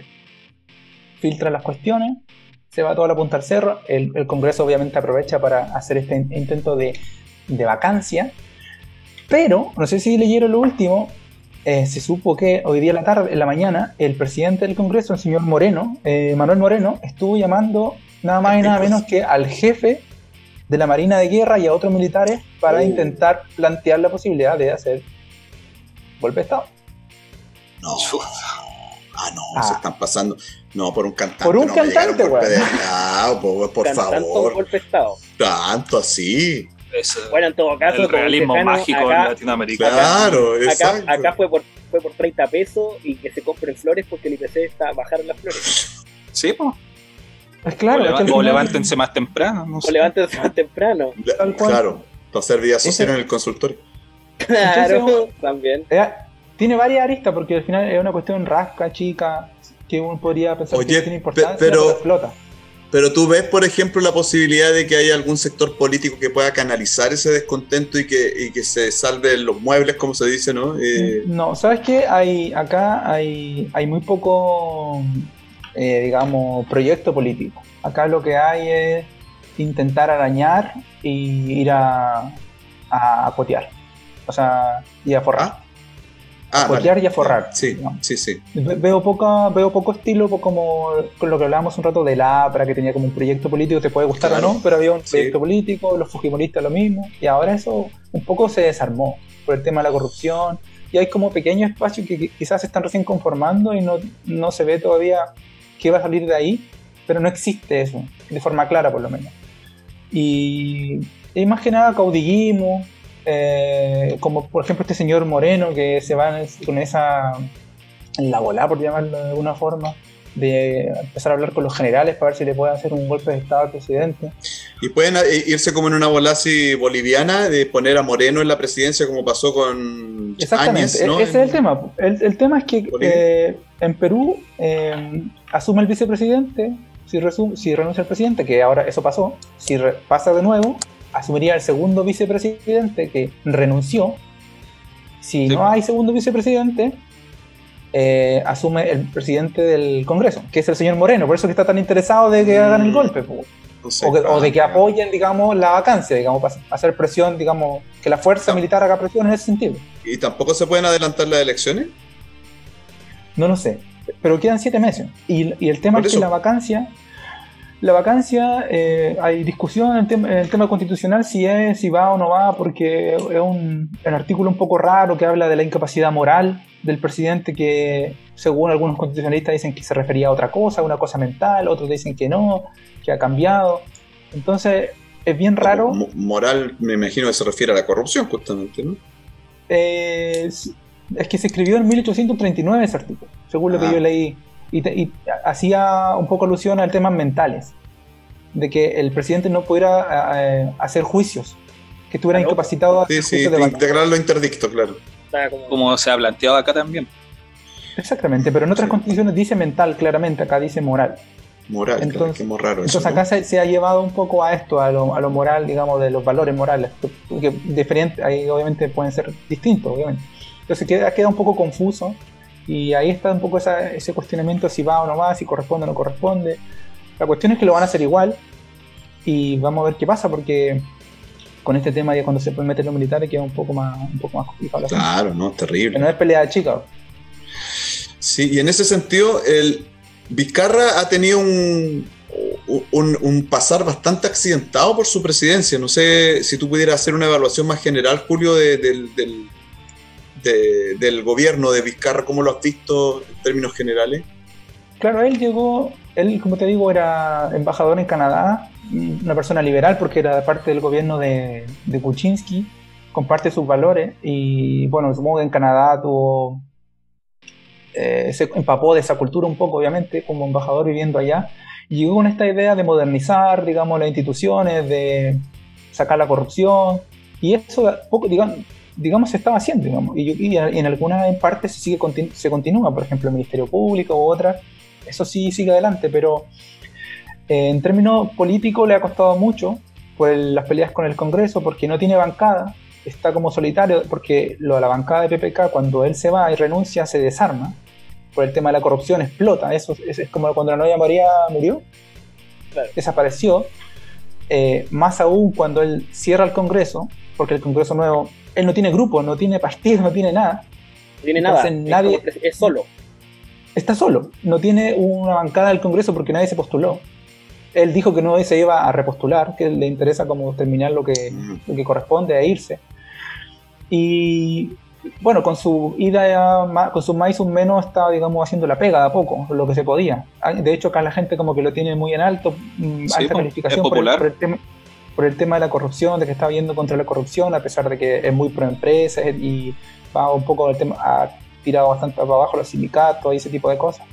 D: Filtra las cuestiones, se va toda la punta al cerro, el Congreso obviamente aprovecha para hacer este intento de vacancia, pero, no sé si leyeron lo último, se supo que hoy día en la mañana, el presidente del Congreso, el señor Moreno, Manuel Moreno, estuvo llamando nada más y nada menos que al jefe de la Marina de Guerra y a otros militares para intentar plantear la posibilidad de hacer golpe de Estado.
C: No. Se están pasando. No, por un cantante.
D: Por un
C: no me llegaron
D: cantante,
C: golpe de
D: weón.
C: Estado, por
F: Tanto
C: favor.
F: golpe de Estado.
C: Tanto así.
B: Eso,
F: Bueno, en todo caso,
B: el
F: como
B: realismo
F: dice Jano,
B: mágico
F: acá-
B: latinoamericano.
C: Claro, exacto.
F: Acá fue por 30 pesos y que se compren flores porque el IPC bajaron las flores.
B: Sí, pues.
D: Es claro, es que al
B: O
D: final-
B: levántense más temprano, no
F: O
B: sé.
F: levántense más temprano.
D: Tal cual.
C: Claro, para hacer vida social
D: Ese-
C: en el consultorio.
F: Claro,
D: Entonces,
F: también.
D: Tiene varias aristas porque al final es una cuestión rasca, chica, que uno podría pensar
C: Oye,
D: que tiene importancia,
C: pero-
D: pero explota.
C: Pero tú ves, por ejemplo, la posibilidad de que haya algún sector político que pueda canalizar ese descontento y que se salven los muebles, como se dice, ¿no?
D: No, ¿sabes qué? Acá hay muy poco, digamos, proyecto político. Acá lo que hay es intentar arañar y ir a cotear. O sea, y a forrar. Cotear y a forrar.
C: Sí,
D: ¿no?
C: sí.
D: Veo poco estilo, como con lo que hablábamos un rato del APRA, que tenía como un proyecto político, te puede gustar
C: Claro,
D: o no, pero había un proyecto
C: sí.
D: político, los fujimoristas lo mismo, y ahora eso un poco se desarmó por el tema de la corrupción, y hay como pequeños espacios que quizás se están recién conformando y no se ve todavía qué va a salir de ahí, pero no existe eso, de forma clara por lo menos. Y más que nada caudillismo, como por ejemplo este señor Moreno que se va con esa en la bola, por llamarlo de alguna forma, de empezar a hablar con los generales para ver si le puede hacer un golpe de estado al presidente.
C: Y pueden irse como en una bola así boliviana, de poner a Moreno en la presidencia como pasó con
D: Exactamente,
C: Áñez, ¿no?
D: ese es el tema. El tema es que en Perú asume el vicepresidente, si renuncia el presidente, que ahora eso pasó, si pasa de nuevo, asumiría el segundo vicepresidente que renunció. Si no hay segundo vicepresidente, asume el presidente del Congreso, que es el señor Moreno. Por eso que está tan interesado de que hagan el golpe,
C: No sé,
D: o de que apoyen, digamos, la vacancia, digamos, para hacer presión, digamos, que la fuerza militar haga presión en ese sentido.
C: ¿Y tampoco se pueden adelantar las elecciones?
D: No lo sé, pero quedan 7 meses. Y el tema
C: Por
D: es que
C: eso.
D: la vacancia, hay discusión en el tema constitucional si va o no va, porque es un artículo un poco raro que habla de la incapacidad moral del presidente, que según algunos constitucionalistas dicen que se refería a otra cosa, una cosa mental, otros dicen que no, que ha cambiado. Entonces es bien raro.
C: Moral, me imagino que se refiere a la corrupción, justamente, ¿no?
D: Es que se escribió en 1839 ese artículo, según lo que yo leí. Y hacía un poco alusión a temas mentales, de que el presidente no pudiera hacer juicios, que estuviera incapacitado a hacer juicios de vacancia.
C: Declararlo interdicto, claro.
B: Como se ha planteado acá también.
D: Exactamente, pero en otras constituciones dice mental claramente, acá dice moral.
C: Moral, entonces, claro, que raro eso,
D: entonces acá se ha llevado un poco a esto, a lo moral, digamos, de los valores morales, que diferentes, ahí obviamente pueden ser distintos, obviamente. Entonces queda un poco confuso. Y ahí está un poco ese cuestionamiento si va o no va, si corresponde o no corresponde. La cuestión es que lo van a hacer igual y vamos a ver qué pasa, porque con este tema ya cuando se pueden meter los militares queda un poco más complicado.
C: Claro, no, es terrible.
D: Pero no es pelea de chicas.
C: Sí, y en ese sentido, el Vizcarra ha tenido un pasar bastante accidentado por su presidencia. No sé si tú pudieras hacer una evaluación más general, Julio, del gobierno de Vizcarra, ¿cómo lo has visto en términos generales?
D: Claro, él, como te digo, era embajador en Canadá, una persona liberal porque era parte del gobierno de Kuczynski, comparte sus valores y bueno, supongo que en Canadá se empapó de esa cultura un poco, obviamente, como embajador viviendo allá, y llegó con esta idea de modernizar, digamos, las instituciones, de sacar la corrupción, y eso poco, digamos, se estaba haciendo, digamos, y en algunas partes se continúa, por ejemplo, el Ministerio Público u otras, eso sí sigue adelante, pero en términos políticos le ha costado mucho por las peleas con el Congreso, porque no tiene bancada, está como solitario, porque la bancada de PPK, cuando él se va y renuncia, se desarma, por el tema de la corrupción, explota, eso es como cuando la novia María murió, claro. Desapareció, más aún cuando él cierra el Congreso, porque el Congreso nuevo, él no tiene grupo, no tiene partido, no tiene nada.
F: No tiene nada, es solo.
D: Está solo, no tiene una bancada del Congreso porque nadie se postuló. Él dijo que no se iba a repostular, que le interesa como terminar lo que corresponde a irse. Y bueno, con su ida, con su más y sus menos, estaba, digamos, haciendo la pega de a poco, lo que se podía. De hecho, acá la gente como que lo tiene muy en alto, alta calificación por el tema de la corrupción, de que está yendo contra la corrupción, a pesar de que es muy pro empresa y va un poco del tema, ha tirado bastante para abajo los sindicatos y ese tipo de cosas.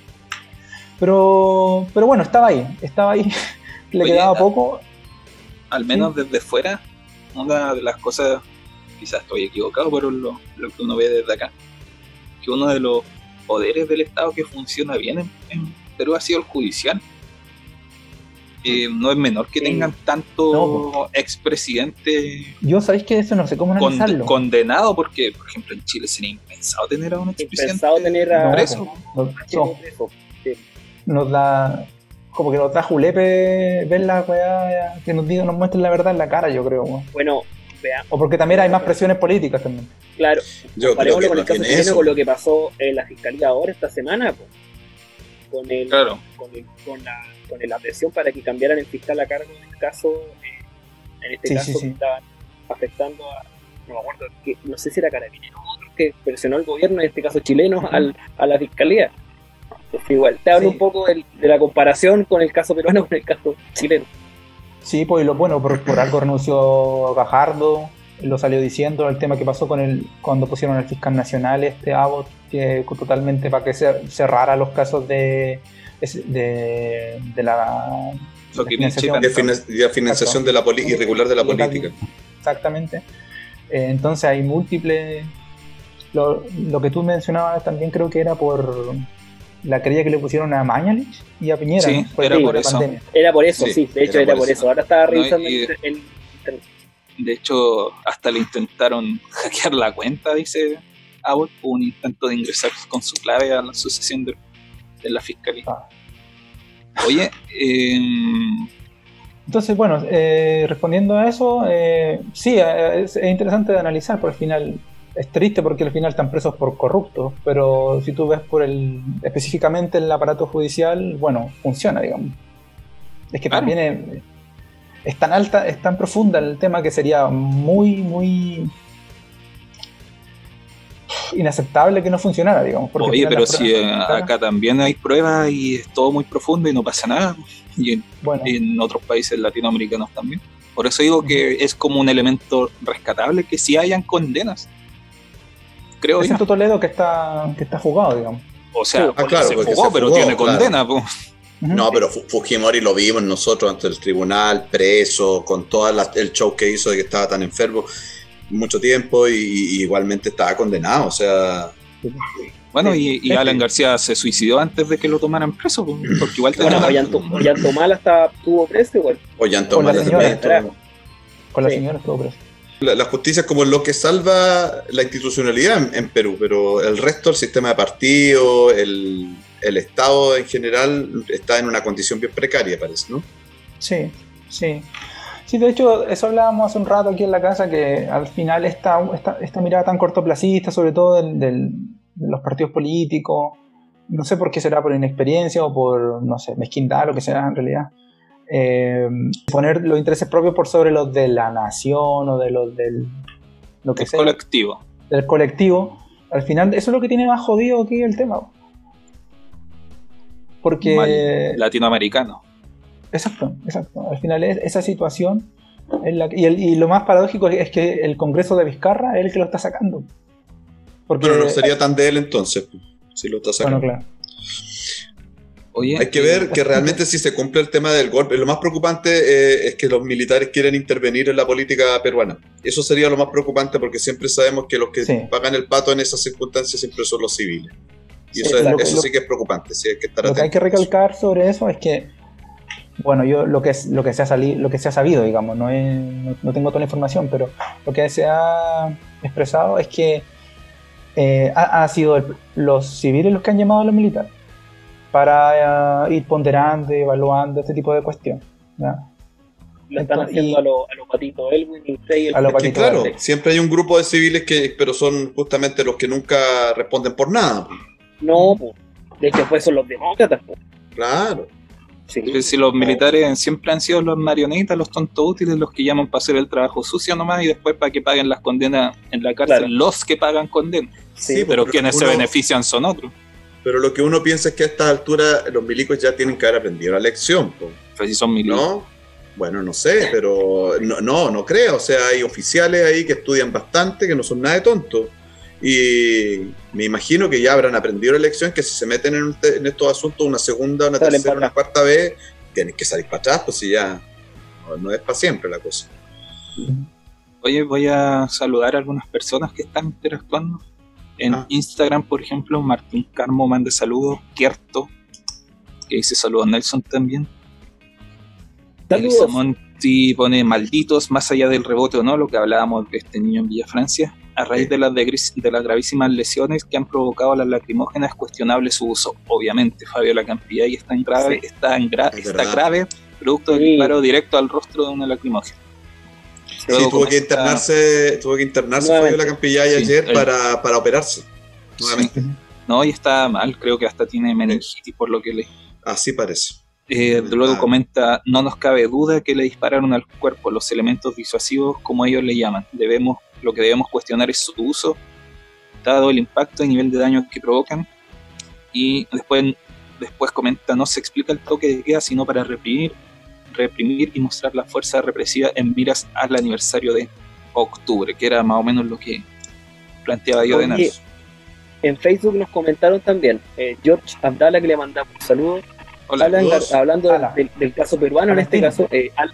D: Pero bueno, estaba ahí, le quedaba poco.
B: Al menos desde fuera, una de las cosas, quizás estoy equivocado, pero lo que uno ve desde acá, que uno de los poderes del Estado que funciona bien en Perú ha sido el judicial. no es menor que tengan tanto
D: No,
B: expresidente
D: Yo sabéis que eso no sé cómo analizarlo.
B: condenado, porque, por ejemplo, en Chile sería impensado tener a un expresidente
F: Impensado tener a-
B: preso.
D: No,
F: Preso. Sí.
D: nos da como que nos da julepe ver la weá, que nos digan, nos muestren la verdad en la cara, yo creo, weón.
F: Bueno, veamos,
D: O porque también hay más presiones políticas también.
F: claro,
C: Yo creo
F: comparémoslo
C: que
F: con el
C: más
F: caso
C: bien
F: chileno
C: eso.
F: con lo que pasó en la fiscalía ahora esta semana, po. con el,
B: Claro.
F: con la presión para que cambiaran el fiscal a cargo del caso, en este
D: Sí,
F: caso
D: sí, sí.
F: que estaban afectando a, no me acuerdo, no sé si era Carabineros o otro que presionó el gobierno, en este caso chileno, a la fiscalía. Entonces, igual, te hablo
D: Sí.
F: un poco de la comparación con el caso peruano con el caso chileno.
D: Sí, pues y lo bueno, por algo renunció Gajardo, lo salió diciendo, el tema que pasó cuando pusieron al fiscal nacional, Abbott, que totalmente para que cerrara los casos de la
B: Lo que
D: financiación.
C: De financiación de la irregular de la política.
D: Exactamente. Entonces hay múltiples. Lo que tú mencionabas también creo que era por la querella que le pusieron a Mañalich y a Piñera.
B: Sí,
D: ¿no? Fue
B: era
D: por
B: por
D: la
B: eso.
D: pandemia.
F: Era por eso,
C: Sí,
F: sí, de hecho
C: era
F: era
C: por
F: por
C: eso.
F: eso. Ahora estaba
B: No,
F: revisando
B: y-
F: el
B: De hecho, hasta le intentaron hackear la cuenta, dice Abbott. Hubo un intento de ingresar con su clave a la asociación de la fiscalía.
D: Ah.
B: Oye,
D: Entonces, bueno, respondiendo a eso, sí, es interesante de analizar, porque al final es triste porque al final están presos por corruptos, pero si tú ves específicamente el aparato judicial, bueno, funciona, digamos. Es que
B: Claro.
D: también es tan alta, es tan profunda el tema que sería muy, muy inaceptable que no funcionara, digamos. Porque al
B: oye,
D: final
B: pero
D: las
B: si
D: pruebas son caras.
B: acá también hay pruebas y es todo muy profundo y no pasa nada. Y
D: Bueno,
B: en otros países latinoamericanos también. Por eso digo que es como un elemento rescatable que sí hayan condenas. Creo yo.
D: excepto Toledo que está jugado, digamos.
B: O sea,
C: claro,
B: se
C: porque
B: jugó,
C: se
B: pero
C: jugó,
B: tiene
C: claro.
B: condena. Po.
D: Ujú.
C: No, pero Fujimori lo vimos nosotros ante el tribunal, preso, con todo el show que hizo de que estaba tan enfermo mucho tiempo y igualmente estaba condenado. O sea,
B: Bueno, y Alan García se suicidó antes de que lo tomaran preso, po, porque igual
F: Bueno,
B: tenía...
F: Ollantumala estuvo preso igual.
C: Ollanta
D: Con la
C: Humala
D: señora.
C: también.
D: Con la
F: Sí.
D: señora estuvo preso.
C: La justicia es como lo que salva la institucionalidad en Perú, pero el resto, el sistema de partido, el Estado en general, está en una condición bien precaria, parece, ¿no?
D: Sí, sí. Sí, de hecho, eso hablábamos hace un rato aquí en la casa, que al final esta mirada tan cortoplacista, sobre todo de los partidos políticos, no sé por qué será, por inexperiencia o por, no sé, mezquindad, lo que sea en realidad, poner los intereses propios por sobre los de la nación o de los lo que
B: es
D: sea,
B: colectivo.
D: del colectivo. Al final, eso es lo que tiene más jodido aquí el tema. Porque...
B: Mal latinoamericano.
D: Exacto. Al final es esa situación y lo más paradójico es que el Congreso de Vizcarra es el que lo está sacando. Porque,
C: Pero no sería tan de él entonces, si lo está sacando.
D: bueno, claro.
B: Oye,
C: Hay que ver que realmente si se cumple el tema del golpe. Lo más preocupante es que los militares quieren intervenir en la política peruana. Eso sería lo más preocupante porque siempre sabemos que los que
D: Sí.
C: pagan el pato en esas circunstancias siempre son los civiles. Y
F: Sí,
C: eso,
F: claro.
C: eso sí que es preocupante, sí hay que estar
D: Lo que hay que
C: atentos.
D: recalcar sobre eso es que, bueno, yo lo que se ha sabido, digamos, no tengo toda la información, pero lo que se ha expresado es que ha sido los civiles los que han llamado a los militares para ir ponderando, evaluando este tipo de cuestiones. ¿Ya?
F: Lo están
D: Entonces,
F: haciendo a los patitos Elwin y Frey.
D: A los
C: Es que
D: patitos
C: claro,
D: verdes.
C: siempre hay un grupo de civiles pero son justamente los que nunca responden por nada.
F: No, pues. De hecho, pues son los demócratas, pues.
C: Claro.
F: Sí.
B: si los militares siempre han sido los marionetas, los tontos útiles, los que llaman para hacer el trabajo sucio nomás y después para que paguen las condenas en la cárcel,
F: Claro.
B: los que pagan condenas.
F: Sí,
B: Pero quienes se
C: uno-
B: benefician son otros.
C: Pero lo que uno piensa es que a esta altura los milicos ya tienen que haber aprendido la lección, po,
B: Pues si son milicos.
C: ¿no? Bueno, no sé, pero no creo. O sea, hay oficiales ahí que estudian bastante, que no son nada de tontos. Y me imagino que ya habrán aprendido la lección, que si se meten en estos asuntos una segunda, una
F: Salen
C: tercera,
F: para
C: una cuarta vez, tienen que salir para atrás, pues si ya no es para siempre la cosa.
B: Oye, voy a saludar a algunas personas que están interactuando. En Instagram, por ejemplo, Martín Carmo manda saludos. Kierto, que dice saludos a Nelson también.
F: Saludos.
B: Monti pone malditos, más allá del rebote o no, lo que hablábamos de este niño en Villa Francia. A raíz de las gravísimas lesiones que han provocado las lacrimógenas, es cuestionable su uso. Obviamente, Fabiola Campillay está grave, producto del disparo directo al rostro de una lacrimógena.
C: Sí, tuvo que internarse Fabiola Campillay ayer para operarse. Nuevamente.
B: Sí. No, y está mal, creo que hasta tiene meningitis por lo que leí.
C: Así parece.
B: Luego comenta, no nos cabe duda que le dispararon al cuerpo los elementos disuasivos, como ellos le llaman. Lo que debemos cuestionar es su uso, dado el impacto y nivel de daño que provocan. Y después comenta, no se explica el toque de queda sino para reprimir y mostrar la fuerza represiva en miras al aniversario de octubre, que era más o menos lo que planteaba yo de Nelson.
F: En Facebook nos comentaron también, George Abdala, que le mandamos un saludo.
B: Hola,
F: hablando del caso peruano, en este caso,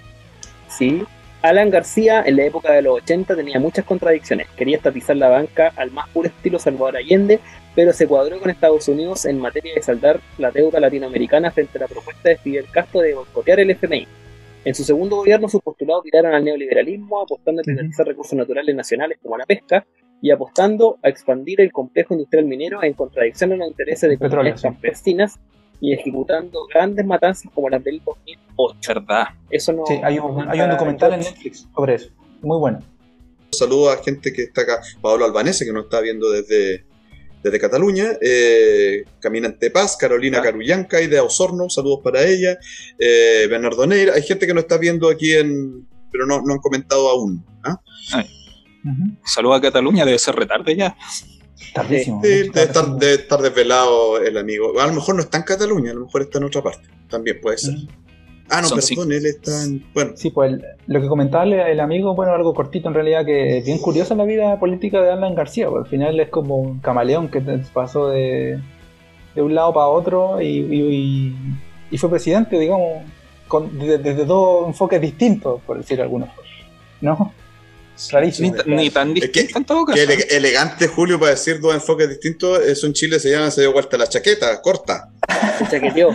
F: Alan García en la época de los 80 tenía muchas contradicciones. Quería estatizar la banca al más puro estilo Salvador Allende, pero se cuadró con Estados Unidos en materia de saldar la deuda latinoamericana frente a la propuesta de Fidel Castro de boicotear el FMI. En su segundo gobierno, sus postulados tiraron al neoliberalismo, apostando a privatizar recursos naturales nacionales como la pesca y apostando a expandir el complejo industrial minero en contradicción a los intereses de comunidades campesinas y ejecutando grandes matanzas como las del 2008.
B: ¿Verdad?
F: Eso no.
D: Sí, hay un documental en Netflix sobre eso. Muy bueno.
C: Saludos a gente que está acá. Pablo Albanese, que nos está viendo desde Cataluña. Caminante Paz, Carolina Carullanca y de Osorno. Saludos para ella. Bernardo Neira. Hay gente que nos está viendo aquí pero no han comentado aún.
B: Saludos a Cataluña, debe ser retarde ya.
D: Tardísimo.
C: Sí, debe estar desvelado el amigo. A lo mejor no está en Cataluña, a lo mejor está en otra parte. También puede ser. Él está en... Bueno.
D: Sí, pues lo que comentaba el amigo, bueno, algo cortito en realidad, que es bien curiosa la vida política de Alan García, porque al final es como un camaleón que pasó de un lado para otro y fue presidente, digamos, desde dos enfoques distintos, por decir alguna forma, ¿no? Rarísimo.
B: Ni tan distinto en todo caso.
C: Qué elegante, Julio, para decir dos enfoques distintos. Eso en Chile se dio vuelta la chaqueta, corta.
F: Se chaqueteó.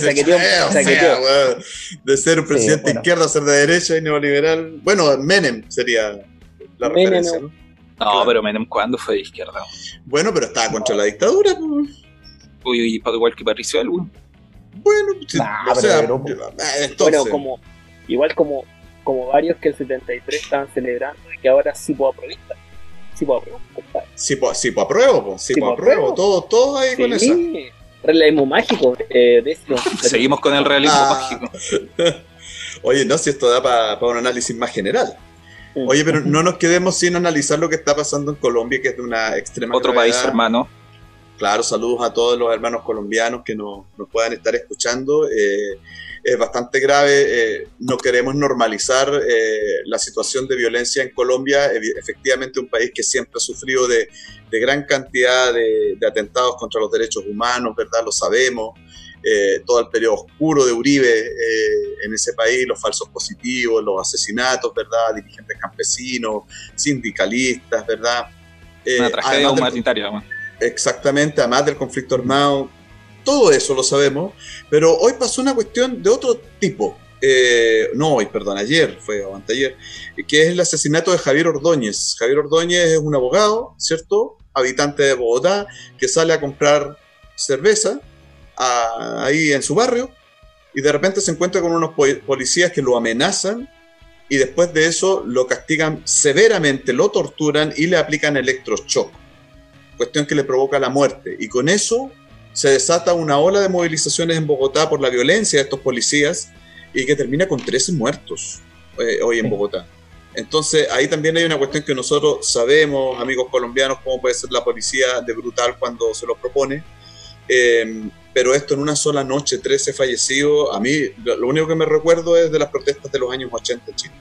C: De ser un presidente de izquierda a ser de derecha y neoliberal. Bueno, Menem sería la referencia, ¿no?
B: No, claro. Pero Menem, ¿cuándo fue de izquierda?
C: Bueno, pero estaba contra la dictadura.
B: Uy, igual que Patricio Elwin.
C: Bueno, entonces...
F: Bueno, como varios que el 73 estaban celebrando y que ahora sí puedo aprobar.
C: Sí puedo apruebo. Todos ahí con eso.
F: Realismo mágico.
B: Seguimos con el realismo mágico.
C: Oye, no, si esto da para un análisis más general. Oye, pero no nos quedemos sin analizar lo que está pasando en Colombia, que es de una extrema
B: Otro
C: gravedad.
B: país hermano.
C: Claro, saludos a todos los hermanos colombianos que nos puedan estar escuchando. Es bastante grave, no queremos normalizar la situación de violencia en Colombia, efectivamente un país que siempre ha sufrido de gran cantidad de atentados contra los derechos humanos, ¿verdad? Lo sabemos, todo el periodo oscuro de Uribe en ese país, los falsos positivos, los asesinatos, ¿verdad? Dirigentes campesinos, sindicalistas, ¿verdad?
B: Una tragedia humanitaria.
C: Exactamente, además del conflicto armado. Todo eso lo sabemos, pero hoy pasó una cuestión de otro tipo. Ayer fue, o anteayer, que es el asesinato de Javier Ordóñez. Javier Ordóñez es un abogado, ¿cierto? Habitante de Bogotá, que sale a comprar cerveza ahí en su barrio, y de repente se encuentra con unos policías que lo amenazan, y después de eso lo castigan severamente, lo torturan y le aplican electroshock. Cuestión que le provoca la muerte. Y con eso se desata una ola de movilizaciones en Bogotá por la violencia de estos policías y que termina con 13 muertos hoy en Bogotá. Entonces ahí también hay una cuestión que nosotros sabemos, amigos colombianos, cómo puede ser la policía de brutal cuando se lo propone, pero esto en una sola noche, 13 fallecidos, a mí lo único que me recuerdo es de las protestas de los años 80 en Chile.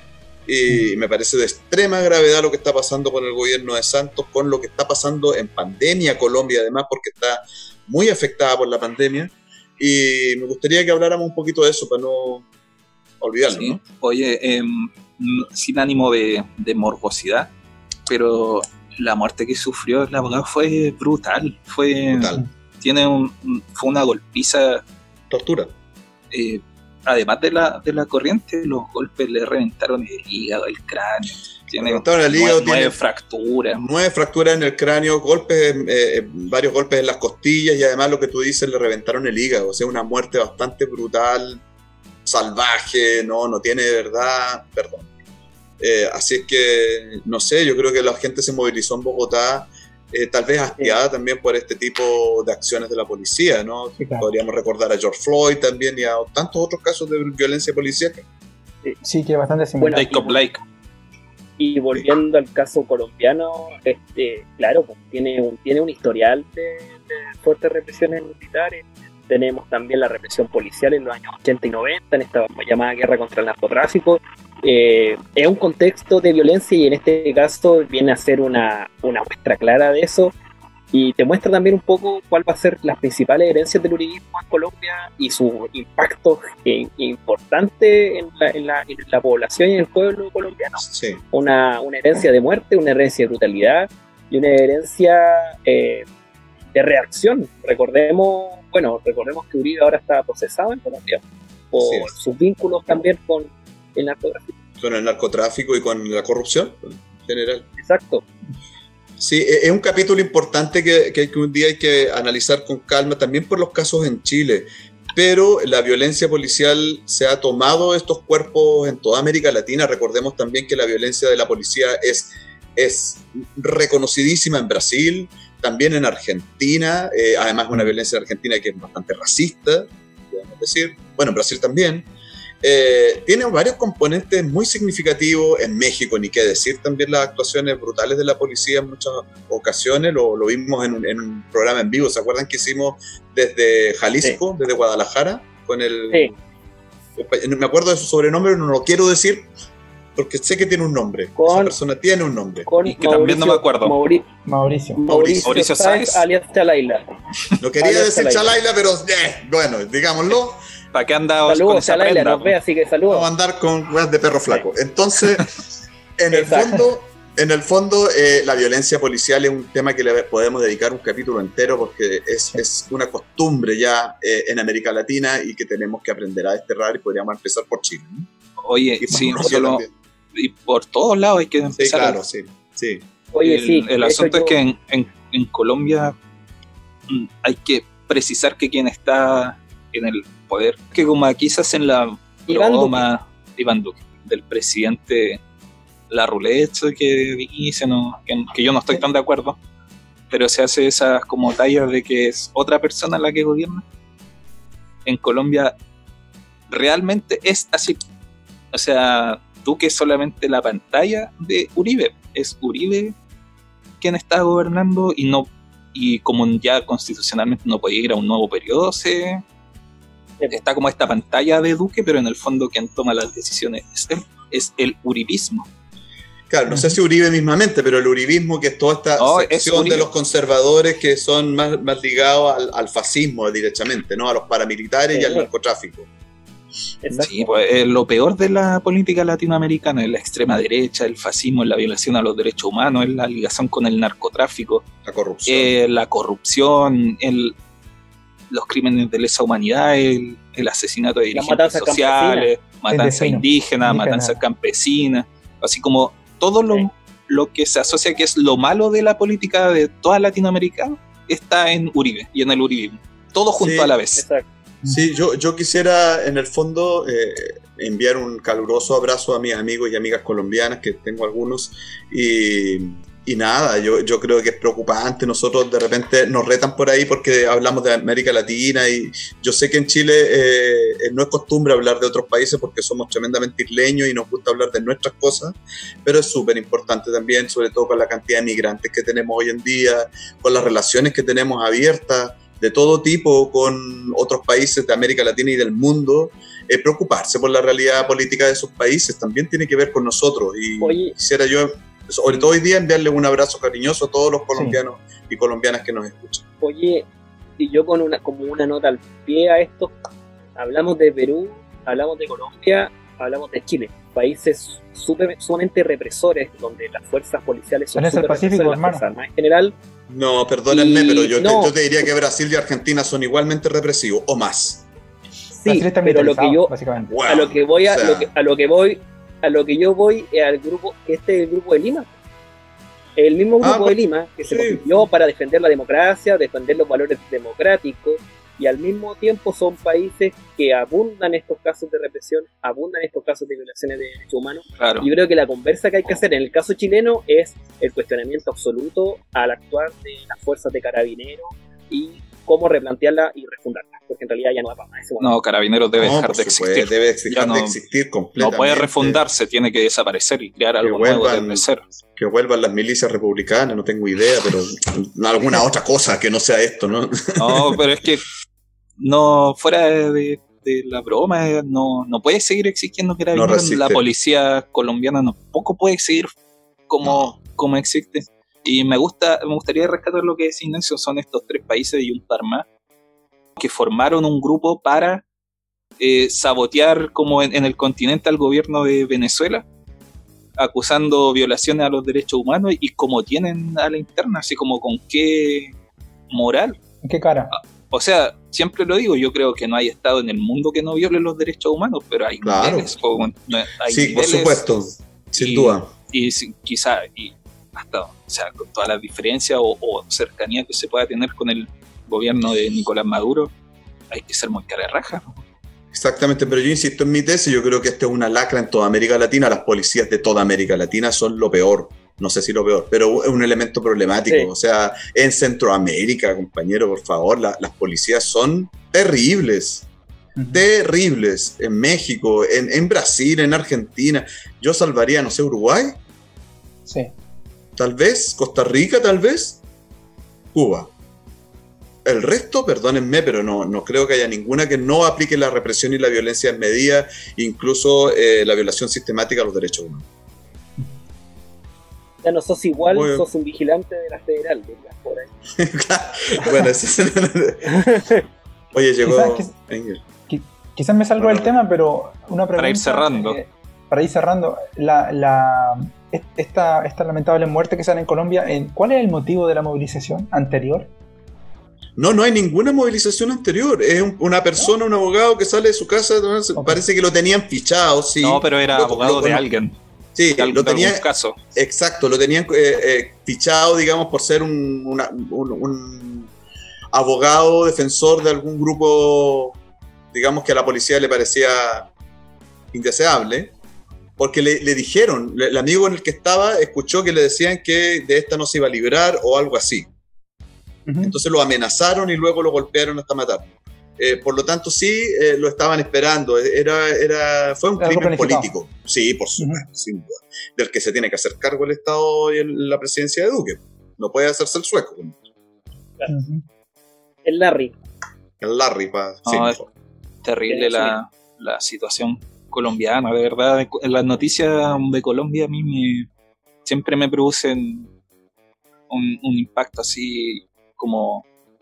C: Y me parece de extrema gravedad lo que está pasando con el gobierno de Santos, con lo que está pasando en pandemia Colombia, además, porque está muy afectada por la pandemia. Y me gustaría que habláramos un poquito de eso para no olvidarlo, sí, ¿no?
B: Oye, sin ánimo de morbosidad, pero la muerte que sufrió el abogado fue brutal. Fue una golpiza.
C: Tortura.
B: además de la corriente, los golpes le reventaron el hígado, el cráneo. Tiene
C: Reventaron el hígado,
B: nueve
C: tiene
B: fracturas.
C: 9 fracturas en el cráneo, varios golpes en las costillas y además lo que tú dices, le reventaron el hígado. O sea, una muerte bastante brutal, salvaje, no tiene de verdad perdón. Así es que, no sé, yo creo que la gente se movilizó en Bogotá, tal vez hastiada también por este tipo de acciones de la policía, ¿no?
D: Sí, claro.
C: Podríamos recordar a George Floyd también y a tantos otros casos de violencia policíaca.
D: Sí, que es bastante similar.
F: Bueno,
B: Jacob Blake.
F: Y volviendo al caso colombiano, claro, pues, tiene un historial de fuertes represiones militares. Tenemos también la represión policial en los años 80 y 90, en esta llamada guerra contra el narcotráfico. Es un contexto de violencia y en este caso viene a ser una muestra clara de eso. Y te muestra también un poco cuál va a ser las principales herencias del uribismo en Colombia y su impacto importante en la población y en el pueblo colombiano.
C: Sí.
F: Una herencia de muerte, una herencia de brutalidad y una herencia de reacción. Recordemos que Uribe ahora está procesado en Colombia por sus vínculos también con el narcotráfico.
C: Con el narcotráfico y con la corrupción en general.
F: Exacto.
C: Sí, es un capítulo importante que un día hay que analizar con calma, también por los casos en Chile, pero la violencia policial se ha tomado estos cuerpos en toda América Latina. Recordemos también que la violencia de la policía es reconocidísima en Brasil, también en Argentina, además una violencia en Argentina que es bastante racista, podemos decir, bueno, en Brasil también. Tiene varios componentes muy significativos. En México, ni qué decir, también las actuaciones brutales de la policía en muchas ocasiones, lo vimos en un programa en vivo, ¿se acuerdan que hicimos desde Jalisco, desde Guadalajara, con el... Sí. Me acuerdo de su sobrenombre, no lo quiero decir, porque sé que tiene un nombre, esa persona tiene un nombre.
B: Y que también no me acuerdo.
F: Mauricio Sáenz, alias Chalaila.
C: No quería decir Chalaila, pero bueno, digámoslo.
B: ¿Para qué anda
F: con esa prenda? Nos ve, así que saludos.
C: Vamos a andar con weas de perro flaco. Entonces, en el fondo, la violencia policial es un tema que le podemos dedicar un capítulo entero porque es una costumbre ya en América Latina y que tenemos que aprender a desterrar y podríamos empezar por Chile, ¿no?
B: Oye, sí, no solo... Y por todos lados hay que empezar.
C: Sí, claro, sí.
F: Oye,
B: el asunto es que en Colombia hay que precisar que quien está en el poder, que como aquí se hacen la broma Iván Duque, del presidente, la ruleta que dice, que yo no estoy tan de acuerdo, pero se hace esas como tallas de que es otra persona la que gobierna. En Colombia realmente es así. O sea, Duque es solamente la pantalla de Uribe. Es Uribe quien está gobernando y como ya constitucionalmente no puede ir a un nuevo periodo, está como esta pantalla de Duque, pero en el fondo quien toma las decisiones es el uribismo.
C: Claro, no sé si Uribe mismamente, pero el uribismo, que es toda esta sección de los conservadores que son más ligados al fascismo directamente, ¿no? A los paramilitares y al narcotráfico.
F: Exacto.
B: Sí, pues lo peor de la política latinoamericana es la extrema derecha, el fascismo, es la violación a los derechos humanos, es la ligación con el narcotráfico, la corrupción, los crímenes de lesa humanidad, el asesinato de dirigentes sociales, matanza indígena, matanza campesina, así como todo lo que se asocia que es lo malo de la política de toda Latinoamérica está en Uribe y en el uribismo, todo junto a la vez.
F: Exacto.
C: Sí, yo quisiera en el fondo enviar un caluroso abrazo a mis amigos y amigas colombianas, que tengo algunos, y nada, yo creo que es preocupante. Nosotros de repente nos retan por ahí porque hablamos de América Latina y yo sé que en Chile no es costumbre hablar de otros países porque somos tremendamente isleños y nos gusta hablar de nuestras cosas, pero es súper importante también, sobre todo con la cantidad de migrantes que tenemos hoy en día, con las relaciones que tenemos abiertas de todo tipo con otros países de América Latina y del mundo. Preocuparse por la realidad política de esos países también tiene que ver con nosotros y quisiera yo, sobre todo hoy día, enviarle un abrazo cariñoso a todos los colombianos y colombianas que nos escuchan.
F: Oye, y yo como una nota al pie a esto, hablamos de Perú, hablamos de Colombia, hablamos de Chile, países sumamente represores, donde las fuerzas policiales son súper represoras, las fuerzas armadas en general.
C: No, perdónenme, pero yo te diría que Brasil y Argentina son igualmente represivos, o más.
F: Sí,
D: Brasil está
F: pero lo que
D: militarizado,
F: yo,
D: básicamente.
C: Bueno,
F: a lo que voy,
C: o sea,
F: a lo que yo voy es al grupo, este es el grupo de Lima. El mismo grupo de Lima que se
C: sí.
F: constituyó para defender la democracia, defender los valores democráticos, y al mismo tiempo son países que abundan estos casos de represión, abundan estos casos de violaciones de derechos humanos.
B: Claro.
F: Yo creo que la conversa que hay que hacer en el caso chileno es el cuestionamiento absoluto al actuar de las fuerzas de carabineros y cómo replantearla y refundarla, porque en realidad ya no va para más ese momento.
B: No, Carabineros debe dejar
C: por
B: de
C: supuesto,
B: existir.
C: debe
B: Ya
C: dejar de existir
B: no
C: completamente.
B: puede refundarse, tiene que desaparecer y crear algo nuevo
C: vuelvan-
B: desde cero.
C: Que vuelvan las milicias republicanas, no tengo idea, pero alguna otra cosa que no sea esto, ¿no?
B: No, pero es que no, fuera de la broma, no puede seguir existiendo Carabineros.
C: resiste.
B: La policía colombiana poco puede seguir como existe. Y me gustaría rescatar lo que decía Ignacio, son estos 3 países y un par más que formaron un grupo para sabotear como en el continente al gobierno de Venezuela, acusando violaciones a los derechos humanos, y como tienen a la interna, así como con qué moral.
D: ¿En qué cara?
B: O sea, siempre lo digo, yo creo que no hay estado en el mundo que no viole los derechos humanos, pero hay
C: Claro.
B: niveles. Hay
C: Sí, por
B: niveles,
C: supuesto, sin
B: y-
C: duda.
B: Y quizá, y hasta, o sea, con todas las diferencias o cercanía que se pueda tener con el gobierno de Nicolás Maduro, hay que ser muy cara de raja, ¿no?
C: Exactamente, pero yo insisto en mi tesis, yo creo que esta es una lacra en toda América Latina, las policías de toda América Latina son lo peor, no sé si lo peor, pero es un elemento problemático,
F: Sí.
C: o sea, en Centroamérica, compañero, por favor, las policías son terribles, terribles, en México, en Brasil, en Argentina, yo salvaría, no sé, Uruguay,
D: Sí.
C: tal vez, Costa Rica, tal vez, Cuba. El resto, perdónenme, pero no creo que haya ninguna que no aplique la represión y la violencia en medida, incluso la violación sistemática a los derechos humanos.
F: Ya no sos igual,
C: Bueno.
F: sos un vigilante de la federal, dirías por ahí.
C: Bueno, oye, llegó
D: Quizás-
C: Engel.
D: Quizás me salgo
C: Bueno,
D: del tema, pero una pregunta.
B: Para ir cerrando.
D: Para ir cerrando, esta lamentable muerte que se da en Colombia, ¿cuál es el motivo de la movilización anterior?
C: No hay ninguna movilización anterior. Es una persona, un abogado que sale de su casa,
D: Ok.
C: parece que lo tenían fichado, sí.
B: No, pero era abogado de alguien.
C: Sí,
B: De
C: lo tenía,
B: algún caso.
C: exacto, lo tenían fichado, digamos, por ser un abogado defensor de algún grupo, digamos, que a la policía le parecía indeseable, porque le dijeron, el amigo en el que estaba escuchó que le decían que de esta no se iba a librar o algo así.
D: Ujú.
C: Entonces lo amenazaron y luego lo golpearon hasta matarlo. Por lo tanto, sí, lo estaban esperando. Fue un
D: Algo
C: crimen
D: planificado.
C: político. Sí, por supuesto, sin duda. Del que se tiene que hacer cargo el Estado y la presidencia de Duque. No puede hacerse el sueco.
D: Ujú.
F: El Larry.
C: El Larry, sí,
B: No,
C: mejor.
B: Terrible la situación colombiana, de verdad. Las noticias de Colombia a mí siempre me producen un impacto así como,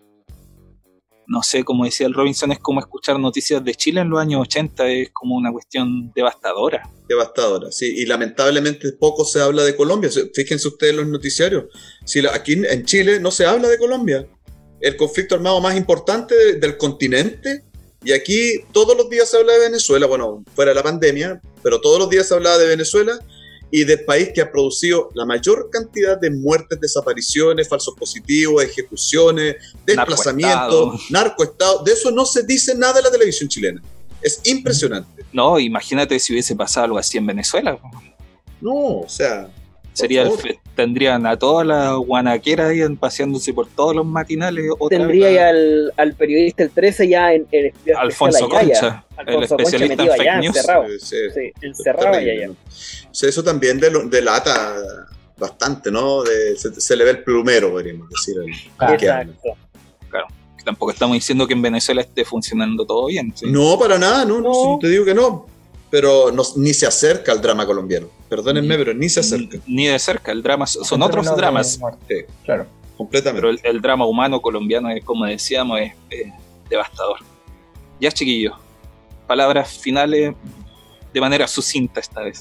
B: no sé, como decía el Robinson, es como escuchar noticias de Chile en los años 80, es como una cuestión devastadora.
C: Devastadora, sí. Y lamentablemente poco se habla de Colombia. Fíjense ustedes en los noticiarios. Aquí en Chile no se habla de Colombia. El conflicto armado más importante del continente. Y aquí todos los días se habla de Venezuela. Bueno, fuera de la pandemia, pero todos los días se hablaba de Venezuela y del país que ha producido la mayor cantidad de muertes, desapariciones, falsos positivos, ejecuciones, desplazamientos, narcoestado. De eso no se dice nada en la televisión chilena. Es impresionante.
B: No, imagínate si hubiese pasado algo así en Venezuela.
C: No, o sea...
B: Sería tendrían a todas las guanaqueras ahí paseándose por todos los matinales.
F: Tendría ya al periodista el 13 ya en
B: Alfonso Concha, el especialista en fake news.
F: Encerrado.
C: Sí,
F: Sí, encerrado
C: terrible,
F: ya.
C: ¿no? O sea, eso también delata bastante, ¿no? Se le ve el plumero, podríamos decir.
D: Ah,
C: que habla.
F: Exacto.
B: Claro, tampoco estamos diciendo que en Venezuela esté funcionando todo bien. ¿sí?
C: No, para nada, no,
F: No.
C: te digo que no. Pero ni se acerca al drama colombiano. Perdónenme, pero ni se acerca.
B: Ni de cerca, el drama son
D: En
B: otros
D: términos de
B: dramas.
D: muerte.
C: Sí,
D: Claro.
C: completamente.
B: Pero el drama humano colombiano, es, como decíamos, es devastador. Ya, chiquillos, palabras finales de manera sucinta esta vez.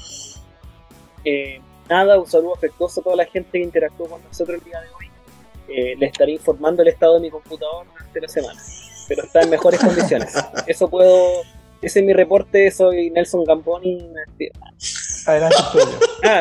F: Nada, un saludo afectuoso a toda la gente que interactuó con nosotros el día de hoy. Le estaré informando el estado de mi computador durante la semana. pero está en mejores condiciones. Ese es mi reporte, soy Nelson Gamboni.
D: Adelante, Julio.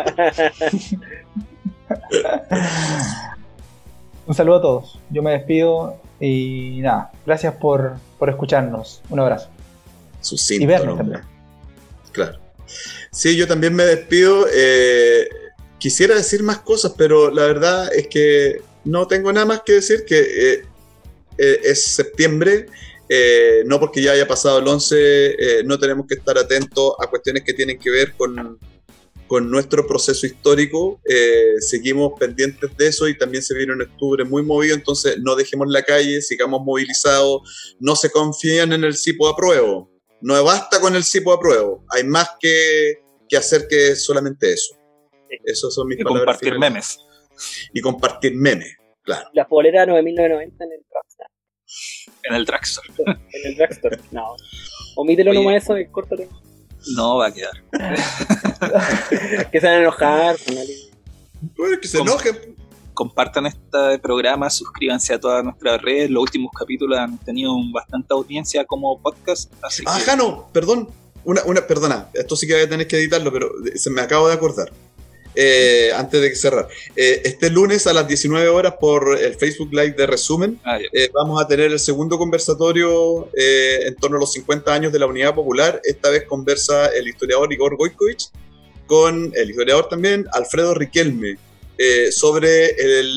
D: Un saludo a todos. Yo me despido y nada, gracias por escucharnos. Un abrazo.
C: Sucinto,
D: Y vernos
C: hombre.
D: también.
C: Claro. Sí, yo también me despido. Quisiera decir más cosas, pero la verdad es que no tengo nada más que decir, que es septiembre. No porque ya haya pasado el 11, no tenemos que estar atentos a cuestiones que tienen que ver con nuestro proceso histórico. Seguimos pendientes de eso y también se viene un octubre muy movido, entonces no dejemos la calle, sigamos movilizados, no se confíen en el Cipo apruebo, no basta con el Cipo apruebo, hay más que hacer que solamente eso. Esas son mis
B: Y
C: palabras
B: compartir
C: finales.
B: memes.
C: Y compartir memes, claro.
F: Las poleras 9.990 en el Dragster.
B: En el Dragster.
F: En el Dragster, no. Omítelo
B: Oye.
F: nomás eso y córtalo.
B: No va a quedar.
F: Que se van a enojar.
C: Bueno, que se enojen.
B: Compartan este programa, suscríbanse a todas nuestras redes. Los últimos capítulos han tenido bastante audiencia como podcast. Así que
C: Jano, perdón. Perdona, esto sí que voy a tener que editarlo, pero se me acabo de acordar. Antes de cerrar. Este lunes a las 19 horas por el Facebook Live de Resumen,
B: ya.
C: vamos a tener el segundo conversatorio en torno a los 50 años de la Unidad Popular. Esta vez conversa el historiador Igor Gojkovic con el historiador también Alfredo Riquelme sobre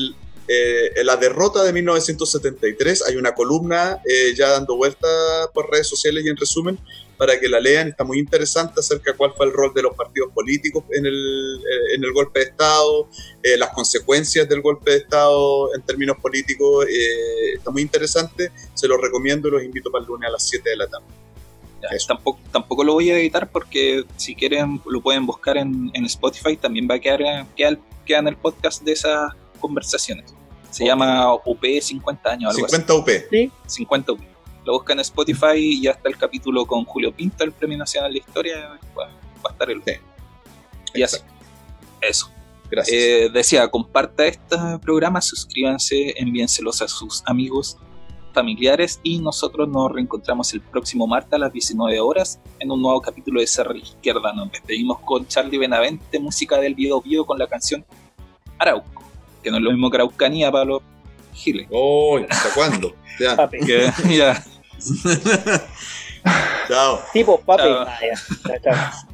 C: la derrota de 1973. Hay una columna ya dando vuelta por redes sociales y en Resumen para que la lean. Está muy interesante acerca de cuál fue el rol de los partidos políticos en el golpe de Estado, las consecuencias del golpe de Estado en términos políticos. Está muy interesante, se los recomiendo y los invito para el lunes a las 7 de la tarde.
B: Ya, tampoco lo voy a editar porque si quieren lo pueden buscar en Spotify. También va a queda en el podcast de esas conversaciones. Se llama UP 50 años, algo
C: 50 UP.
F: Sí.
B: 50 UP. Lo buscan en Spotify y ya está el capítulo con Julio Pinto, el Premio Nacional de Historia. Va a estar el
C: Sí.
B: Y así. Eso.
C: Gracias.
B: Decía, comparta este programa, suscríbanse, envíenselos a sus amigos, familiares y nosotros nos reencontramos el próximo martes a las 19 horas en un nuevo capítulo de Cerro Izquierda. Nos despedimos con Charlie Benavente, música del Bio Bio con la canción Arauco, que no es lo mismo que Araucanía para los giles.
C: ¿Hasta cuándo? Ya.
F: Papi.
B: Que, ya.
C: Chao.
F: Tipo, papi.
B: Chao.
F: Ya. Chao.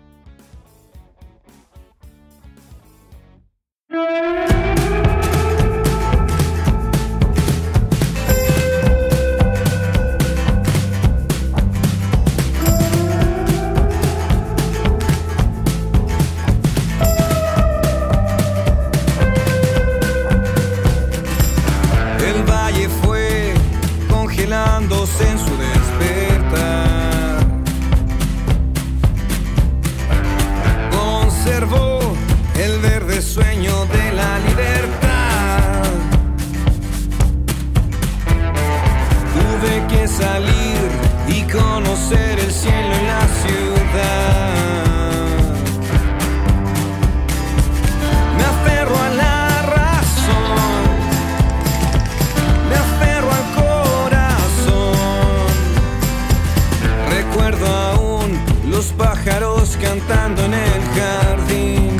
E: El valle fue congelándose en su despertar. Conservó el verde sueño de la libertad. Tuve que salir y conocer el cielo en la ciudad. Me aferro a la razón, me aferro al corazón. Recuerdo aún los pájaros cantando en el jardín.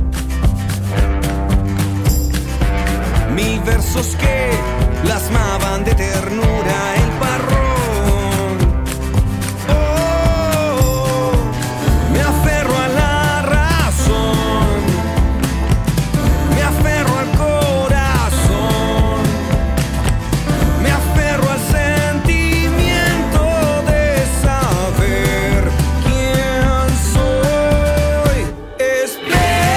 E: Mil versos que plasmaban de ternura el parrón. Oh, me aferro a la razón, me aferro al corazón, me aferro al sentimiento de saber quién soy. Espérame,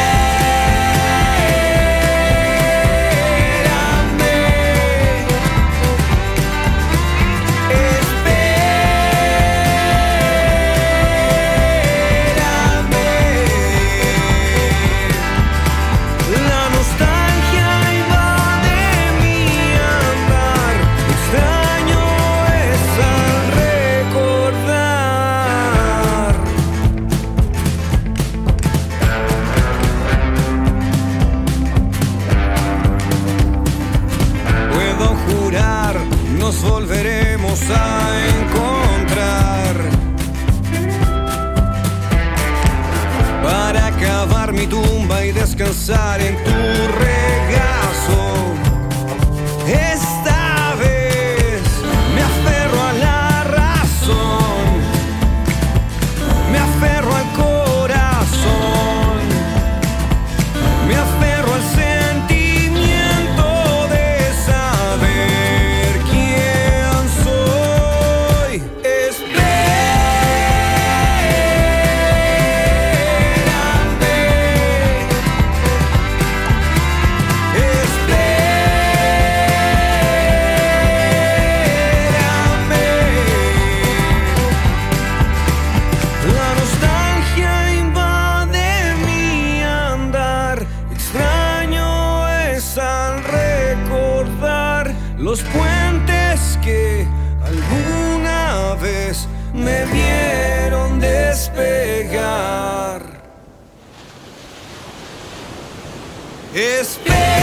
E: cavar mi tumba y descansar en tu regazo. Esta vez me aferro a la razón, me aferro al corazón, me aferro al sentimiento de saber quién soy. La nostalgia invade mi andar, extraño es al recordar los puentes que alguna vez me vieron despegar. Espera.